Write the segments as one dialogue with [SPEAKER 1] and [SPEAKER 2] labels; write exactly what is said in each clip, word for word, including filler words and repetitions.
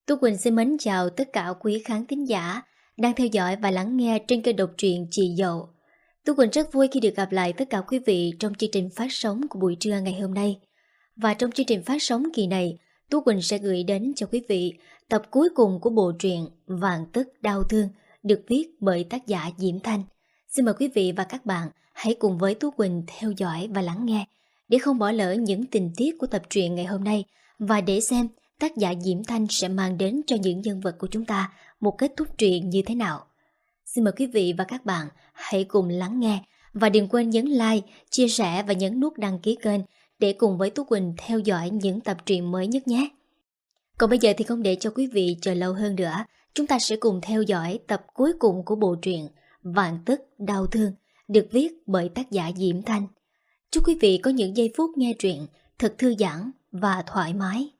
[SPEAKER 1] Tú Quỳnh xin mến chào tất cả quý khán thính giả đang theo dõi và lắng nghe trên kênh độc truyện Chị Dậu. Tú Quỳnh rất vui khi được gặp lại tất cả quý vị trong chương trình phát sóng của buổi trưa ngày hôm nay. Và trong chương trình phát sóng kỳ này, Tú Quỳnh sẽ gửi đến cho quý vị tập cuối cùng của bộ truyện Vạn Tức Đau Thương được viết bởi tác giả Diễm Thanh. Xin mời quý vị và các bạn hãy cùng với Tú Quỳnh theo dõi và lắng nghe để không bỏ lỡ những tình tiết của tập truyện ngày hôm nay và để xem tác giả Diễm Thanh sẽ mang đến cho những nhân vật của chúng ta một kết thúc truyện như thế nào. Xin mời quý vị và các bạn hãy cùng lắng nghe và đừng quên nhấn like, chia sẻ và nhấn nút đăng ký kênh để cùng với Tú Quỳnh theo dõi những tập truyện mới nhất nhé. Còn bây giờ thì không để cho quý vị chờ lâu hơn nữa, chúng ta sẽ cùng theo dõi tập cuối cùng của bộ truyện Vạn Tức Đau Thương được viết bởi tác giả Diễm Thanh. Chúc quý vị có những giây phút nghe truyện thật thư giãn và thoải mái.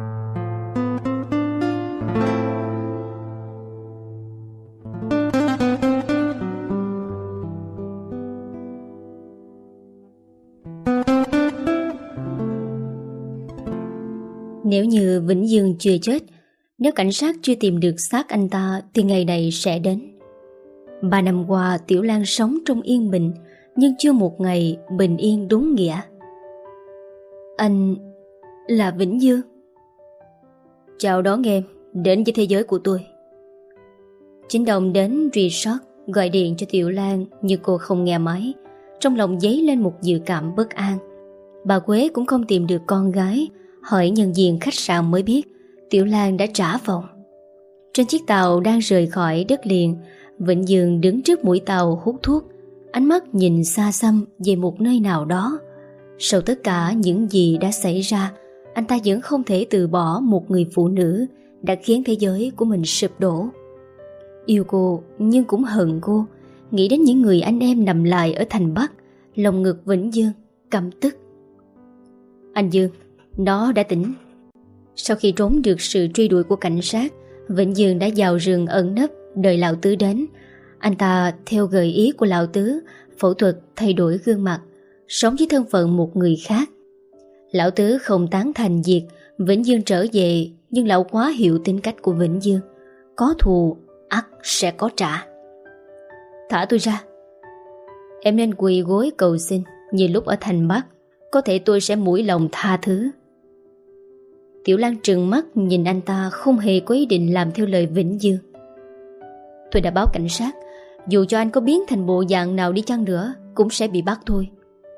[SPEAKER 1] Nếu như Vĩnh Dương chưa chết, nếu cảnh sát chưa tìm được xác anh ta thì ngày này sẽ đến. Ba năm qua Tiểu Lan sống trong yên bình, nhưng chưa một ngày bình yên đúng nghĩa. Anh là Vĩnh Dương. Chào đón em đến với thế giới của tôi. Chính Đồng đến resort gọi điện cho Tiểu Lan, nhưng cô không nghe máy. Trong lòng dấy lên một dự cảm bất an. Bà Quế cũng không tìm được con gái. Hỏi nhân viên khách sạn mới biết Tiểu Lan đã trả phòng. Trên chiếc tàu đang rời khỏi đất liền, Vĩnh Dương đứng trước mũi tàu hút thuốc, ánh mắt nhìn xa xăm về một nơi nào đó. Sau tất cả những gì đã xảy ra, anh ta vẫn không thể từ bỏ một người phụ nữ đã khiến thế giới của mình sụp đổ. Yêu cô nhưng cũng hận cô. Nghĩ đến những người anh em nằm lại ở thành Bắc, lòng ngực Vĩnh Dương căm tức. Anh Dương, nó đã tỉnh. Sau khi trốn được sự truy đuổi của cảnh sát, Vĩnh Dương đã vào rừng ẩn nấp đợi Lão Tứ đến. Anh ta theo gợi ý của Lão Tứ phẫu thuật thay đổi gương mặt, sống với thân phận một người khác. Lão Tứ không tán thành việc Vĩnh Dương trở về, nhưng lão quá hiểu tính cách của Vĩnh Dương. Có thù ắt sẽ có trả. Thả tôi ra. Em nên quỳ gối cầu xin như lúc ở thành Bắc. Có thể tôi sẽ mũi lòng tha thứ. Tiểu Lan trừng mắt nhìn anh ta, không hề có ý định làm theo lời Vĩnh Dương. Tôi đã báo cảnh sát, dù cho anh có biến thành bộ dạng nào đi chăng nữa cũng sẽ bị bắt thôi.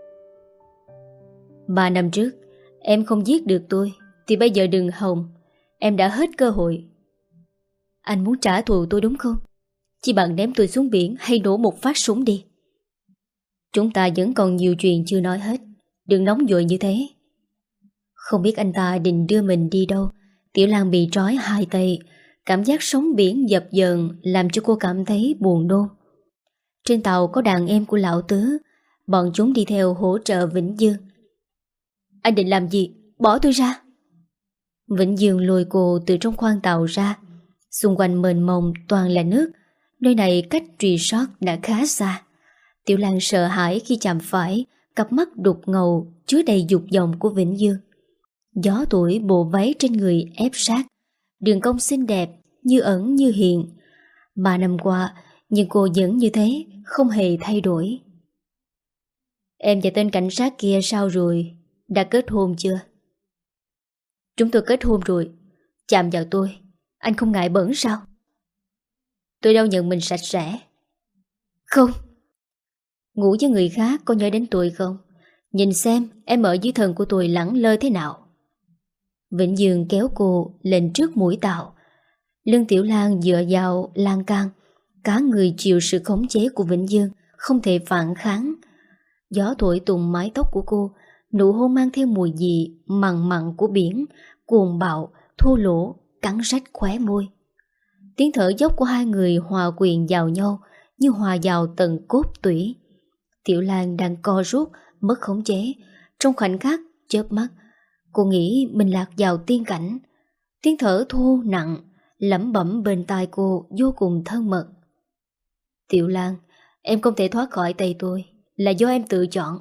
[SPEAKER 1] Ba năm trước em không giết được tôi, thì bây giờ đừng hòng. Em đã hết cơ hội. Anh muốn trả thù tôi đúng không? Chỉ bằng ném tôi xuống biển hay nổ một phát súng đi. Chúng ta vẫn còn nhiều chuyện chưa nói hết. Đừng nóng vội như thế. Không biết anh ta định đưa mình đi đâu. Tiểu Lan bị trói hai tay. Cảm giác sóng biển dập dờn làm cho cô cảm thấy buồn nôn. Trên tàu có đàn em của Lão Tứ. Bọn chúng đi theo hỗ trợ Vĩnh Dương. Anh định làm gì? Bỏ tôi ra. Vĩnh Dương lôi cô từ trong khoang tàu ra. Xung quanh mênh mông toàn là nước. Nơi này cách resort đã khá xa. Tiểu Lan sợ hãi khi chạm phải cặp mắt đục ngầu chứa đầy dục vọng của Vĩnh Dương. Gió thổi bộ váy trên người ép sát, đường cong xinh đẹp như ẩn như hiện. Ba năm qua, nhưng cô vẫn như thế, không hề thay đổi. Em và tên cảnh sát kia sao rồi? Đã kết hôn chưa? Chúng tôi kết hôn rồi. Chạm vào tôi, anh không ngại bẩn sao? Tôi đâu nhận mình sạch sẽ. Không. Ngủ với người khác có nhớ đến tôi không? Nhìn xem em ở dưới thân của tôi lẳng lơ thế nào. Vĩnh Dương kéo cô lên trước mũi tàu. Lưng Tiểu Lan dựa vào lan can. Cả người chịu sự khống chế của Vĩnh Dương, không thể phản kháng. Gió thổi tùng mái tóc của cô. Nụ hôn mang theo mùi vị mặn mặn của biển, cuồng bạo, thô lỗ, cắn rách khóe môi. Tiếng thở dốc của hai người hòa quyện vào nhau như hòa vào tận cốt tủy. Tiểu Lan đang co rút, mất khống chế. Trong khoảnh khắc, chớp mắt, cô nghĩ mình lạc vào tiên cảnh. Tiếng thở thô nặng, lẩm bẩm bên tai cô vô cùng thân mật. Tiểu Lan, em không thể thoát khỏi tay tôi, là do em tự chọn.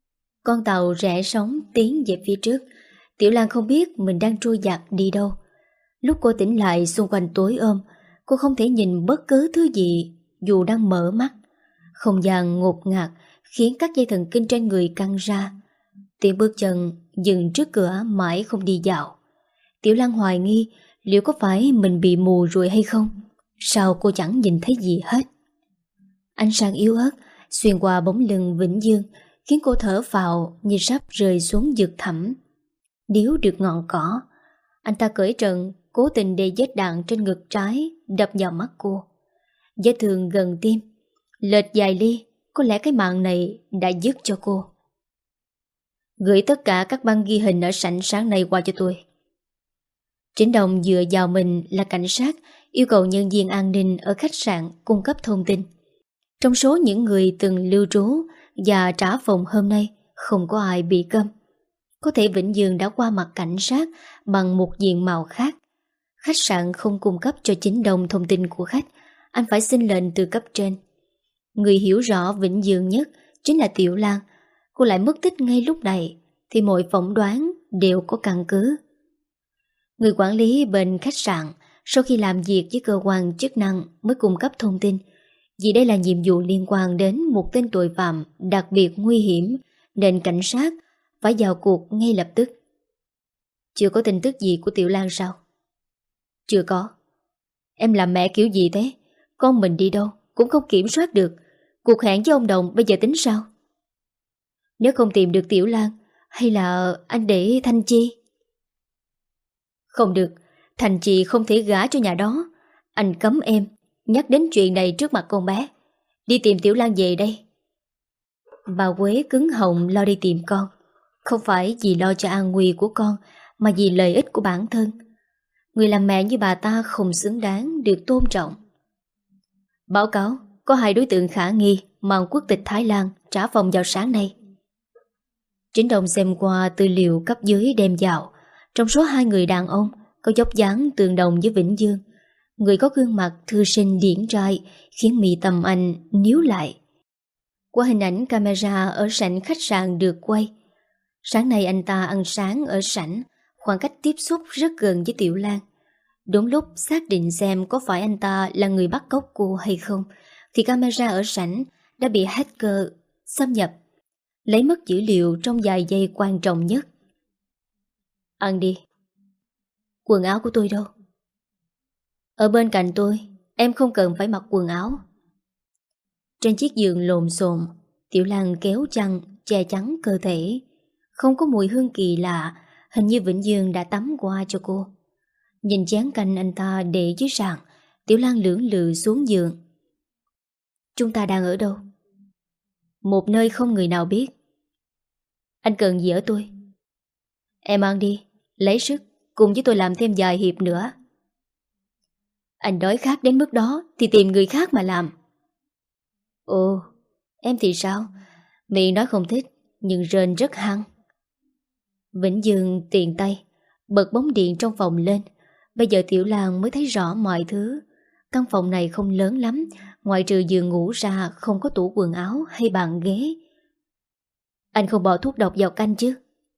[SPEAKER 1] Con tàu rẽ sóng tiến về phía trước. Tiểu Lan không biết mình đang trôi dạt đi đâu. Lúc cô tỉnh lại xung quanh tối ôm, cô không thể nhìn bất cứ thứ gì dù đang mở mắt. Không gian ngột ngạt khiến các dây thần kinh trên người căng ra. Tiếng bước chân dừng trước cửa mãi không đi dạo. Tiểu Lan hoài nghi liệu có phải mình bị mù rồi hay không? Sao cô chẳng nhìn thấy gì hết? Ánh sáng yếu ớt xuyên qua bóng lưng Vĩnh Dương khiến cô thở phào như sắp rơi xuống vực thẳm. Níu được ngọn cỏ, anh ta cởi trần, cố tình để vết đạn trên ngực trái đập vào mắt cô. Vết thương gần tim, lệch dài ly, có lẽ cái mạng này đã dứt cho cô. Gửi tất cả các băng ghi hình ở sảnh sáng nay qua cho tôi. Trịnh Đồng dựa vào mình là cảnh sát, yêu cầu nhân viên an ninh ở khách sạn cung cấp thông tin. Trong số những người từng lưu trú và trả phòng hôm nay, không có ai bị câm. Có thể Vĩnh Dương đã qua mặt cảnh sát bằng một diện mạo khác. Khách sạn không cung cấp cho Trịnh Đồng thông tin của khách, anh phải xin lệnh từ cấp trên. Người hiểu rõ Vĩnh Dương nhất chính là Tiểu Lan. Cô lại mất tích ngay lúc này thì mọi phỏng đoán đều có căn cứ. Người quản lý bên khách sạn sau khi làm việc với cơ quan chức năng mới cung cấp thông tin, vì đây là nhiệm vụ liên quan đến một tên tội phạm đặc biệt nguy hiểm nên cảnh sát phải vào cuộc ngay lập tức. Chưa có tin tức gì của Tiểu Lan sao? Chưa có. Em làm mẹ kiểu gì thế? Con mình đi đâu cũng không kiểm soát được. Cuộc hẹn với ông Đồng bây giờ tính sao? Nếu không tìm được Tiểu Lan, hay là anh để Thanh Chi? Không được, Thanh Chi không thể gả cho nhà đó. Anh cấm em nhắc đến chuyện này trước mặt con bé. Đi tìm Tiểu Lan về đây. Bà Quế cứng họng lo đi tìm con. Không phải vì lo cho an nguy của con, mà vì lợi ích của bản thân. Người làm mẹ như bà ta không xứng đáng được tôn trọng. Báo cáo, có hai đối tượng khả nghi mang quốc tịch Thái Lan trả phòng vào sáng nay. Trịnh Đồng xem qua tư liệu cấp dưới đem vào. Trong số hai người đàn ông có dốc dáng tương đồng với Vĩnh Dương. Người có gương mặt thư sinh điển trai khiến mi tâm anh níu lại. Qua hình ảnh camera ở sảnh khách sạn được quay, sáng nay anh ta ăn sáng ở sảnh, khoảng cách tiếp xúc rất gần với Tiểu Lan. Đúng lúc xác định xem có phải anh ta là người bắt cóc cô hay không, thì camera ở sảnh đã bị hacker xâm nhập, lấy mất dữ liệu trong vài giây quan trọng nhất. Ăn đi. Quần áo của tôi đâu? Ở bên cạnh tôi, em không cần phải mặc quần áo. Trên chiếc giường lộn xộn, Tiểu Lan kéo chăn che chắn cơ thể. Không có mùi hương kỳ lạ, hình như Vĩnh Dương đã tắm qua cho cô. Nhìn chén canh anh ta để dưới sàn, Tiểu Lan lưỡng lự xuống giường. Chúng ta đang ở đâu? Một nơi không người nào biết. Anh cần gì ở tôi? Em ăn đi, lấy sức, cùng với tôi làm thêm vài hiệp nữa. Anh đói khát đến mức đó thì tìm người khác mà làm. Ồ, em thì sao? Miệng nói không thích, nhưng rên rất hăng. Vĩnh Dương tiện tay bật bóng điện trong phòng lên. Bây giờ Tiểu Lan mới thấy rõ mọi thứ. Căn phòng này không lớn lắm, ngoại trừ giường ngủ ra không có tủ quần áo hay bàn ghế. Anh không bỏ thuốc độc vào canh chứ?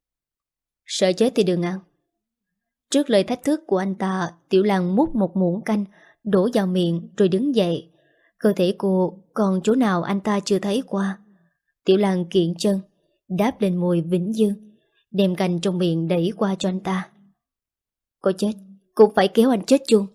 [SPEAKER 1] Sợ chết thì đừng ăn. Trước lời thách thức của anh ta, Tiểu Lan múc một muỗng canh đổ vào miệng rồi đứng dậy. Cơ thể cô còn chỗ nào anh ta chưa thấy qua. Tiểu Lan kiện chân đáp lên môi Vĩnh Dương, đem canh trong miệng đẩy qua cho anh ta. Có chết cũng phải kéo anh chết chung.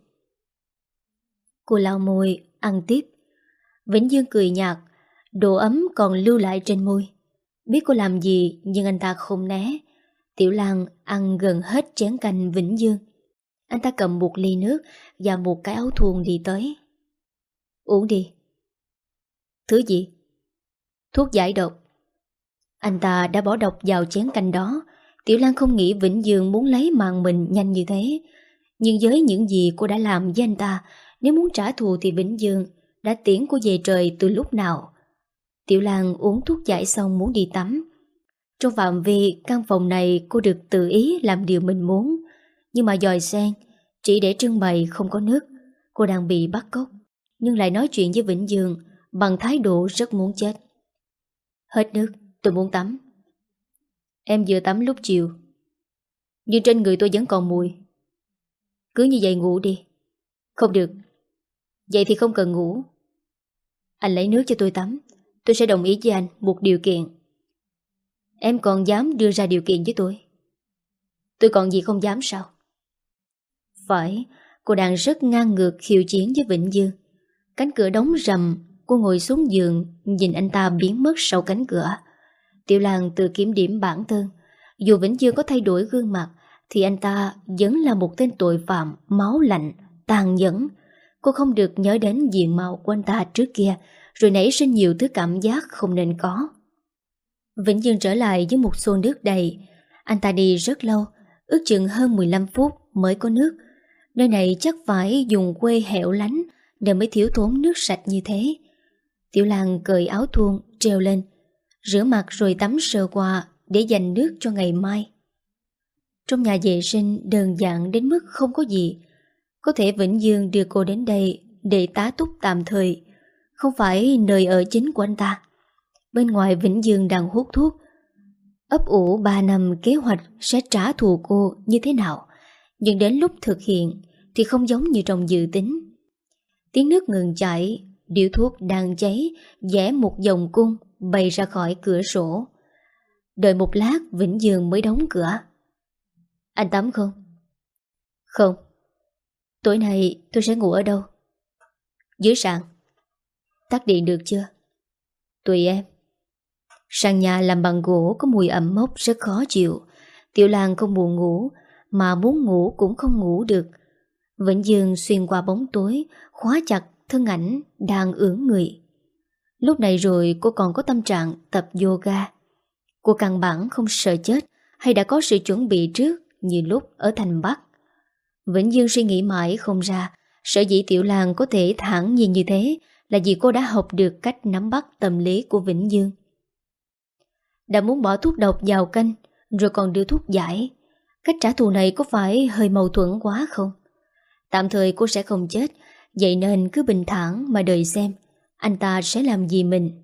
[SPEAKER 1] Cô lau môi ăn tiếp. Vĩnh Dương cười nhạt, độ ấm còn lưu lại trên môi. Biết cô làm gì nhưng anh ta không né. Tiểu Lan ăn gần hết chén canh Vĩnh Dương. Anh ta cầm một ly nước và một cái áo thun đi tới. Uống đi. Thứ gì? Thuốc giải độc. Anh ta đã bỏ độc vào chén canh đó. Tiểu Lan không nghĩ Vĩnh Dương muốn lấy mạng mình nhanh như thế. Nhưng với những gì cô đã làm với anh ta, nếu muốn trả thù thì Vĩnh Dương đã tiễn cô về trời từ lúc nào. Tiểu Lan uống thuốc giải xong muốn đi tắm. Trong phạm vi căn phòng này cô được tự ý làm điều mình muốn. Nhưng mà dòi sen chỉ để trưng bày không có nước. Cô đang bị bắt cóc, nhưng lại nói chuyện với Vĩnh Dương bằng thái độ rất muốn chết. Hết nước, tôi muốn tắm. Em vừa tắm lúc chiều, nhưng trên người tôi vẫn còn mùi. Cứ như vậy ngủ đi. Không được. Vậy thì không cần ngủ. Anh lấy nước cho tôi tắm. Tôi sẽ đồng ý với anh một điều kiện. Em còn dám đưa ra điều kiện với tôi? Tôi còn gì không dám sao? Phải. Cô đang rất ngang ngược khiêu chiến với Vĩnh Dương. Cánh cửa đóng rầm. Cô ngồi xuống giường, nhìn anh ta biến mất sau cánh cửa. Tiểu Lan tự kiểm điểm bản thân. Dù Vĩnh Dương có thay đổi gương mặt thì anh ta vẫn là một tên tội phạm máu lạnh, tàn nhẫn. Cô không được nhớ đến diện mạo của anh ta trước kia, rồi nảy sinh nhiều thứ cảm giác không nên có. Vĩnh Dương trở lại với một xô nước đầy. Anh ta đi rất lâu, ước chừng hơn mười lăm phút mới có nước. Nơi này chắc phải dùng quê hẻo lánh nên mới thiếu thốn nước sạch như thế. Tiểu Lan cởi áo thun treo lên, rửa mặt rồi tắm sơ qua để dành nước cho ngày mai. Trong nhà vệ sinh đơn giản đến mức không có gì. Có thể Vĩnh Dương đưa cô đến đây để tá túc tạm thời, không phải nơi ở chính của anh ta. Bên ngoài Vĩnh Dương đang hút thuốc, ấp ủ ba năm kế hoạch sẽ trả thù cô như thế nào, nhưng đến lúc thực hiện thì không giống như trong dự tính. Tiếng nước ngừng chảy, điếu thuốc đang cháy vẽ một vòng cung bay ra khỏi cửa sổ. Đợi một lát Vĩnh Dương mới đóng cửa. Anh tắm không? Không. Tối nay tôi sẽ ngủ ở đâu? Dưới sàn. Tắt điện được chưa? Tùy em. Sàn nhà làm bằng gỗ có mùi ẩm mốc rất khó chịu. Tiểu Lan không buồn ngủ, mà muốn ngủ cũng không ngủ được. Vĩnh Dương xuyên qua bóng tối, khóa chặt thân ảnh đang ưỡn người. Lúc này rồi cô còn có tâm trạng tập yoga. Cô căn bản không sợ chết hay đã có sự chuẩn bị trước như lúc ở thành Bắc. Vĩnh Dương suy nghĩ mãi không ra. Sở dĩ Tiểu Lan có thể thẳng nhìn như thế là vì cô đã học được cách nắm bắt tâm lý của Vĩnh Dương. Đã muốn bỏ thuốc độc vào canh rồi còn đưa thuốc giải. Cách trả thù này có phải hơi mâu thuẫn quá không? Tạm thời cô sẽ không chết, vậy nên cứ bình thản mà đợi xem anh ta sẽ làm gì mình.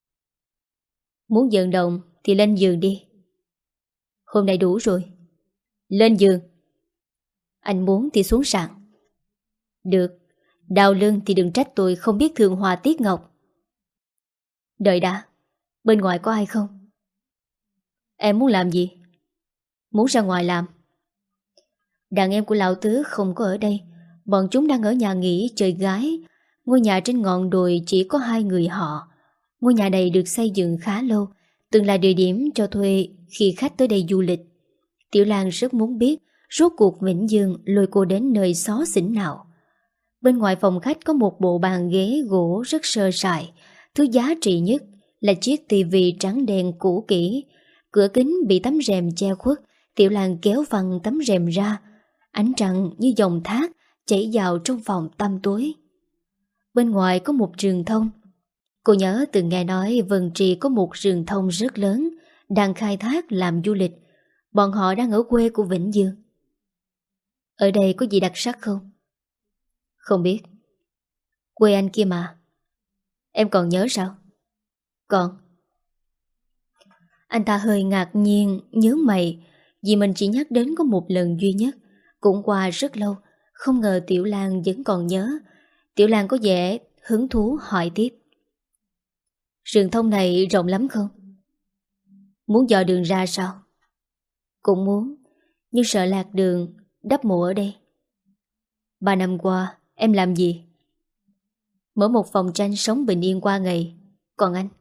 [SPEAKER 1] Muốn vận động thì lên giường đi. Hôm nay đủ rồi. Lên giường. Anh muốn thì xuống sàn. Được. Đau lưng thì đừng trách tôi không biết thương Hoa Tiết Ngọc. Đợi đã. Bên ngoài có ai không? Em muốn làm gì? Muốn ra ngoài làm. Đàn em của lão tứ không có ở đây. Bọn chúng đang ở nhà nghỉ chơi gái. Ngôi nhà trên ngọn đồi chỉ có hai người họ. Ngôi nhà này được xây dựng khá lâu, từng là địa điểm cho thuê khi khách tới đây du lịch. Tiểu Lan rất muốn biết rốt cuộc Vĩnh Dương lôi cô đến nơi xó xỉnh nào. Bên ngoài phòng khách có một bộ bàn ghế gỗ rất sơ sài. Thứ giá trị nhất là chiếc tivi trắng đen cũ kỹ. Cửa kính bị tấm rèm che khuất. Tiểu Lan kéo văng tấm rèm ra. Ánh trăng như dòng thác chảy vào trong phòng tăm tối. Bên ngoài có một rừng thông. Cô nhớ từng nghe nói Vân Trì có một rừng thông rất lớn đang khai thác làm du lịch. Bọn họ đang ở quê của Vĩnh Dương. Ở đây có gì đặc sắc không? Không biết. Quê anh kia mà. Em còn nhớ sao? Còn. Anh ta hơi ngạc nhiên, nhớ mày, vì mình chỉ nhắc đến có một lần duy nhất. Cũng qua rất lâu. Không ngờ Tiểu Lan vẫn còn nhớ. Tiểu Lan có vẻ hứng thú hỏi tiếp. Rừng thông này rộng lắm không? Muốn dò đường ra sao? Cũng muốn, nhưng sợ lạc đường, đắp mộ ở đây. Ba năm qua em làm gì? Mở một phòng tranh sống bình yên qua ngày. Còn anh?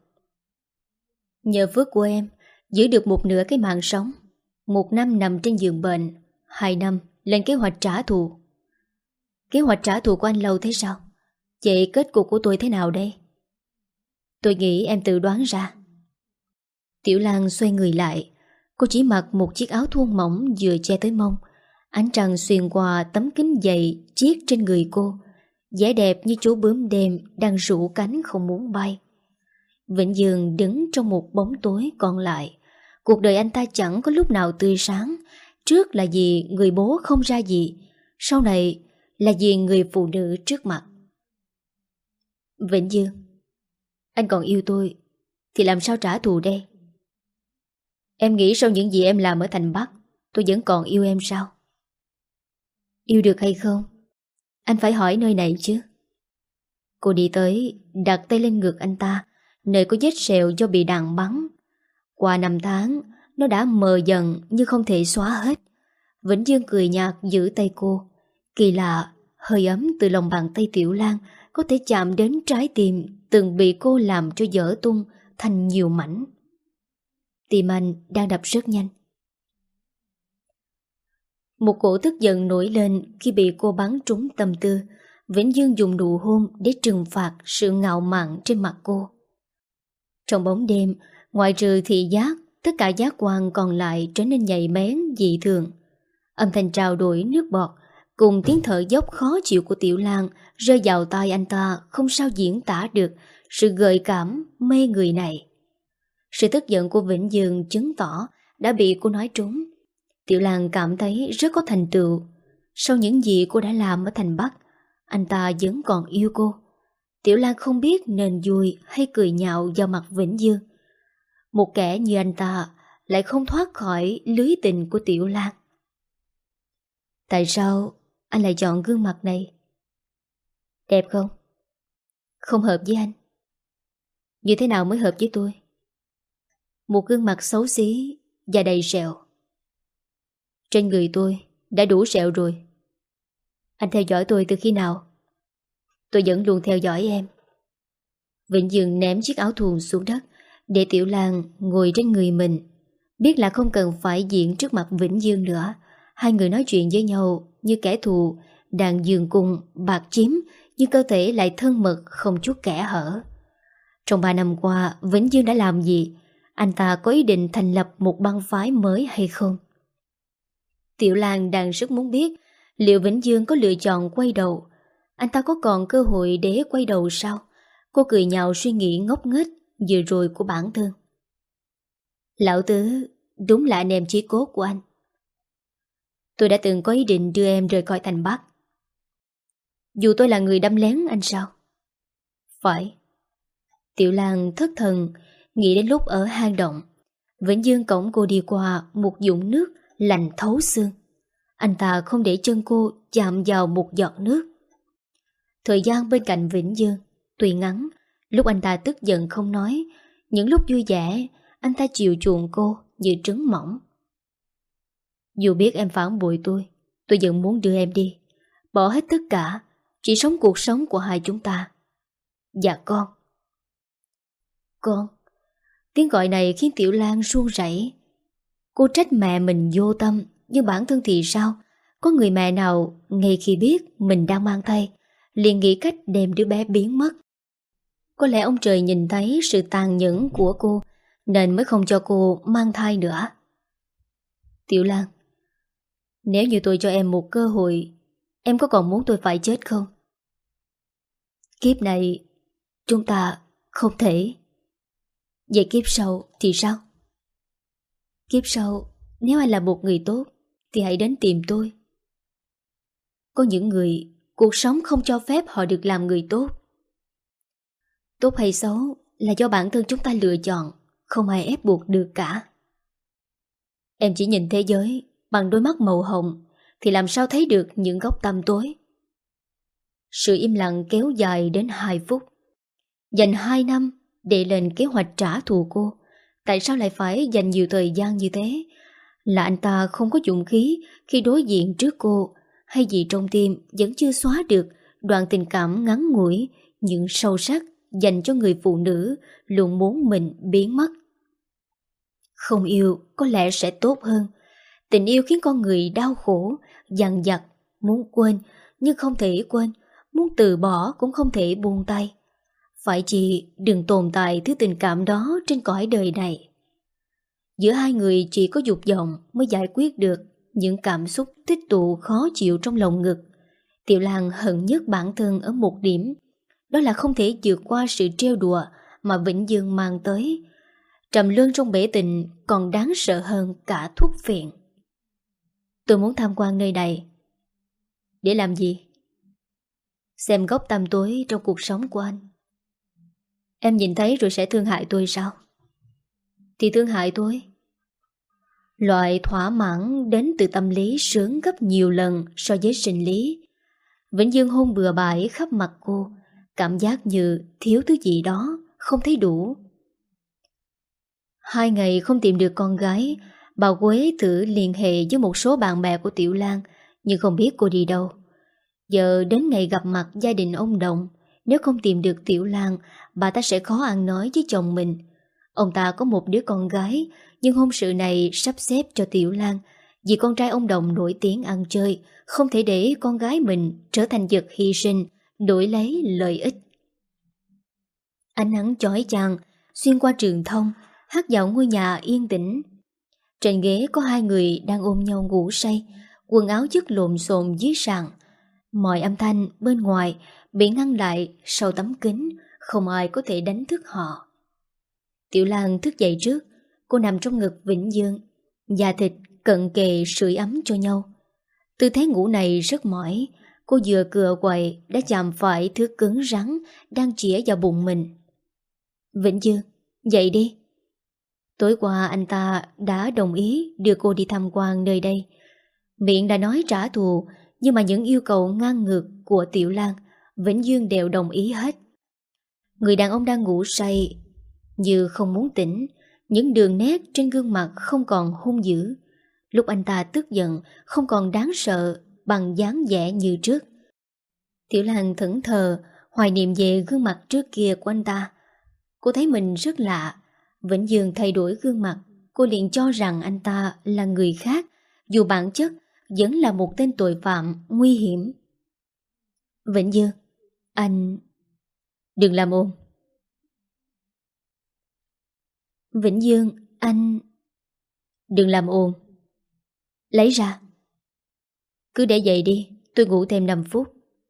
[SPEAKER 1] Nhờ phước của em giữ được một nửa cái mạng sống. Một năm nằm trên giường bệnh, hai năm lên kế hoạch trả thù. Kế hoạch trả thù của anh lâu thế sao? Vậy kết cục của tôi thế nào đây? Tôi nghĩ em tự đoán ra. Tiểu Lan xoay người lại. Cô chỉ mặc một chiếc áo thun mỏng vừa che tới mông. Ánh trăng xuyên qua tấm kính dày chiếc trên người cô, vẻ đẹp như chú bướm đêm đang rũ cánh không muốn bay. Vĩnh Dương đứng trong một bóng tối còn lại. Cuộc đời anh ta chẳng có lúc nào tươi sáng. Trước là vì người bố không ra gì, sau này là vì người phụ nữ trước mặt. Vĩnh Dương, anh còn yêu tôi thì làm sao trả thù đây? Em nghĩ sau những gì em làm ở thành Bắc, tôi vẫn còn yêu em sao? Yêu được hay không, anh phải hỏi nơi này chứ. Cô đi tới, đặt tay lên ngực anh ta, nơi có vết sẹo do bị đạn bắn. Qua năm tháng, nó đã mờ dần nhưng không thể xóa hết. Vĩnh Dương cười nhạt giữ tay cô. Kỳ lạ, hơi ấm từ lòng bàn tay Tiểu Lan có thể chạm đến trái tim từng bị cô làm cho vỡ tung thành nhiều mảnh. Tim anh đang đập rất nhanh. Một cổ tức giận nổi lên khi bị cô bắn trúng tâm tư. Vĩnh Dương dùng nụ hôn để trừng phạt sự ngạo mạn trên mặt cô. Trong bóng đêm, ngoại trừ thị giác, tất cả giác quan còn lại trở nên nhạy bén dị thường. Âm thanh trao đổi nước bọt cùng tiếng thở dốc khó chịu của Tiểu Lan rơi vào tai anh ta không sao diễn tả được sự gợi cảm mê người này. Sự tức giận của Vĩnh Dương chứng tỏ đã bị cô nói trúng. Tiểu Lan cảm thấy rất có thành tựu. Sau những gì cô đã làm ở thành Bắc, anh ta vẫn còn yêu cô. Tiểu Lan không biết nên vui hay cười nhạo vào mặt Vĩnh Dương. Một kẻ như anh ta lại không thoát khỏi lưới tình của Tiểu Lan. Tại sao anh lại chọn gương mặt này? Đẹp không? Không hợp với anh. Như thế nào mới hợp với tôi? Một gương mặt xấu xí và đầy sẹo. Trên người tôi đã đủ sẹo rồi. Anh theo dõi tôi từ khi nào? Tôi vẫn luôn theo dõi em. Vĩnh Dương ném chiếc áo thun xuống đất để Tiểu Lan ngồi trên người mình. Biết là không cần phải diện trước mặt Vĩnh Dương nữa. Hai người nói chuyện với nhau như kẻ thù đang giường cùng bạc chiếm, nhưng cơ thể lại thân mật không chút kẽ hở. Trong ba năm qua, Vĩnh Dương đã làm gì? Anh ta có ý định thành lập một băng phái mới hay không? Tiểu Lan đang rất muốn biết liệu Vĩnh Dương có lựa chọn quay đầu. Anh ta có còn cơ hội để quay đầu sao? Cô cười nhạo suy nghĩ ngốc nghếch vừa rồi của bản thân. Lão Tứ đúng là anh em chí cốt của anh. Tôi đã từng có ý định đưa em rời khỏi thành Bắc. Dù tôi là người đâm lén anh sao? Phải. Tiểu Lan thất thần nghĩ đến lúc ở hang động. Vĩnh Dương cõng cô đi qua một vũng nước lạnh thấu xương. Anh ta không để chân cô chạm vào một giọt nước. Thời gian bên cạnh Vĩnh Dương tuy ngắn, lúc anh ta tức giận không nói, những lúc vui vẻ anh ta chiều chuộng cô như trứng mỏng. Dù biết em phản bội tôi, tôi vẫn muốn đưa em đi, bỏ hết tất cả, chỉ sống cuộc sống của hai chúng ta. Dạ con. Con. Tiếng gọi này khiến Tiểu Lan run rẩy. Cô trách mẹ mình vô tâm, nhưng bản thân thì sao? Có người mẹ nào ngay khi biết mình đang mang thai liền nghĩ cách đem đứa bé biến mất? Có lẽ ông trời nhìn thấy sự tàn nhẫn của cô nên mới không cho cô mang thai nữa. Tiểu Lan, nếu như tôi cho em một cơ hội, em có còn muốn tôi phải chết không? Kiếp này chúng ta không thể. Vậy kiếp sau thì sao? Kiếp sau, nếu anh là một người tốt thì hãy đến tìm tôi. Có những người cuộc sống không cho phép họ được làm người tốt. Tốt hay xấu là do bản thân chúng ta lựa chọn, không ai ép buộc được cả. Em chỉ nhìn thế giới bằng đôi mắt màu hồng thì làm sao thấy được những góc tăm tối. Sự im lặng kéo dài đến hai phút. Dành hai năm để lên kế hoạch trả thù cô. Tại sao lại phải dành nhiều thời gian như thế? Là anh ta không có dũng khí khi đối diện trước cô, hay vì trong tim vẫn chưa xóa được đoạn tình cảm ngắn ngủi nhưng sâu sắc dành cho người phụ nữ luôn muốn mình biến mất? Không yêu có lẽ sẽ tốt hơn. Tình yêu khiến con người đau khổ, dằn vặt, muốn quên nhưng không thể quên, muốn từ bỏ cũng không thể buông tay. Phải chỉ đừng tồn tại thứ tình cảm đó trên cõi đời này. Giữa hai người chỉ có dục vọng mới giải quyết được những cảm xúc tích tụ khó chịu trong lòng ngực. Tiểu Lan hận nhất bản thân ở một điểm, đó là không thể vượt qua sự trêu đùa mà Vĩnh Dương mang tới. Trầm luân trong bể tình còn đáng sợ hơn cả thuốc phiện. Tôi muốn tham quan nơi này. Để làm gì? Xem góc tăm tối trong cuộc sống của anh. Em nhìn thấy rồi sẽ thương hại tôi sao? Thì thương hại tôi. Loại thỏa mãn đến từ tâm lý sướng gấp nhiều lần so với sinh lý. Vĩnh Dương hôn bừa bãi khắp mặt cô, cảm giác như thiếu thứ gì đó, không thấy đủ. Hai ngày không tìm được con gái, bà Quế thử liên hệ với một số bạn bè của Tiểu Lan, nhưng không biết cô đi đâu. Giờ đến ngày gặp mặt gia đình ông Đồng, nếu không tìm được Tiểu Lan, bà ta sẽ khó ăn nói với chồng mình. Ông ta có một đứa con gái, nhưng hôn sự này sắp xếp cho Tiểu Lan vì con trai ông Đồng nổi tiếng ăn chơi, không thể để con gái mình trở thành vật hy sinh đổi lấy lợi ích. Ánh nắng chói chang xuyên qua trường thông, hắt vào ngôi nhà yên tĩnh. Trên ghế có hai người đang ôm nhau ngủ say, quần áo chất lộn xộn dưới sàn. Mọi âm thanh bên ngoài bị ngăn lại sau tấm kính, không ai có thể đánh thức họ. Tiểu Lan thức dậy trước, cô nằm trong ngực Vĩnh Dương, da thịt cận kề sưởi ấm cho nhau. Tư thế ngủ này rất mỏi, cô vừa cựa quậy đã chạm phải thứ cứng rắn đang chĩa vào bụng mình. Vĩnh Dương, dậy đi. Tối qua anh ta đã đồng ý đưa cô đi tham quan nơi đây. Miệng đã nói trả thù, nhưng mà những yêu cầu ngang ngược của Tiểu Lan, Vĩnh Dương đều đồng ý hết. Người đàn ông đang ngủ say như không muốn tỉnh, những đường nét trên gương mặt không còn hung dữ. Lúc anh ta tức giận không còn đáng sợ bằng dáng vẻ như trước. Tiểu Lan thẫn thờ hoài niệm về gương mặt trước kia của anh ta. Cô thấy mình rất lạ. Vĩnh Dương thay đổi gương mặt, cô liền cho rằng anh ta là người khác, dù bản chất vẫn là một tên tội phạm nguy hiểm. Vĩnh Dương, anh... Đừng làm ồn. Vĩnh Dương, anh... Đừng làm ồn. Lấy ra. Cứ để dậy đi, tôi ngủ thêm năm phút.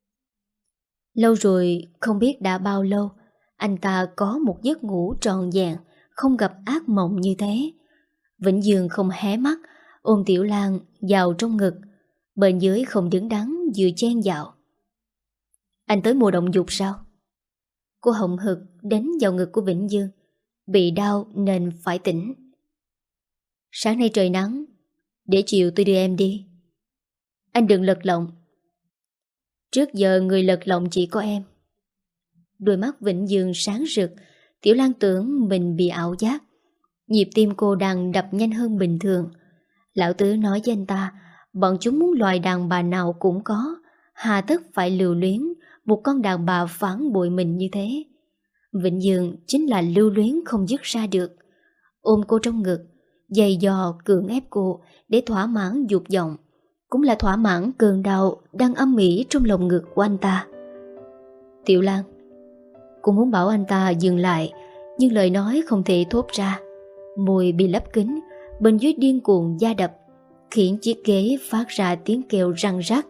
[SPEAKER 1] Lâu rồi, không biết đã bao lâu, anh ta có một giấc ngủ trọn vẹn, không gặp ác mộng như thế. Vĩnh Dương không hé mắt, ôm Tiểu Lan vào trong ngực. Bên dưới không đứng đắn vừa chen vào. Anh tới mùa động dục sao? Cô hậm hực đến vào ngực của Vĩnh Dương. Bị đau nên phải tỉnh. Sáng nay trời nắng, để chiều tôi đưa em đi. Anh đừng lật lọng. Trước giờ người lật lọng chỉ có em. Đôi mắt Vĩnh Dương sáng rực. Tiểu Lan tưởng mình bị ảo giác. Nhịp tim cô đang đập nhanh hơn bình thường. Lão Tứ nói với anh ta, bọn chúng muốn loài đàn bà nào cũng có, hà tất phải lưu luyến một con đàn bà phản bội mình như thế. Vĩnh Dương chính là lưu luyến không dứt ra được. Ôm cô trong ngực, giày dò cưỡng ép cô để thỏa mãn dục vọng, cũng là thỏa mãn cơn đau đang âm ỉ trong lồng ngực của anh ta. Tiểu Lan, cô muốn bảo anh ta dừng lại, nhưng lời nói không thể thốt ra. Môi bị lấp kín, bên dưới điên cuồng da đập, khiến chiếc ghế phát ra tiếng kêu răng rắc.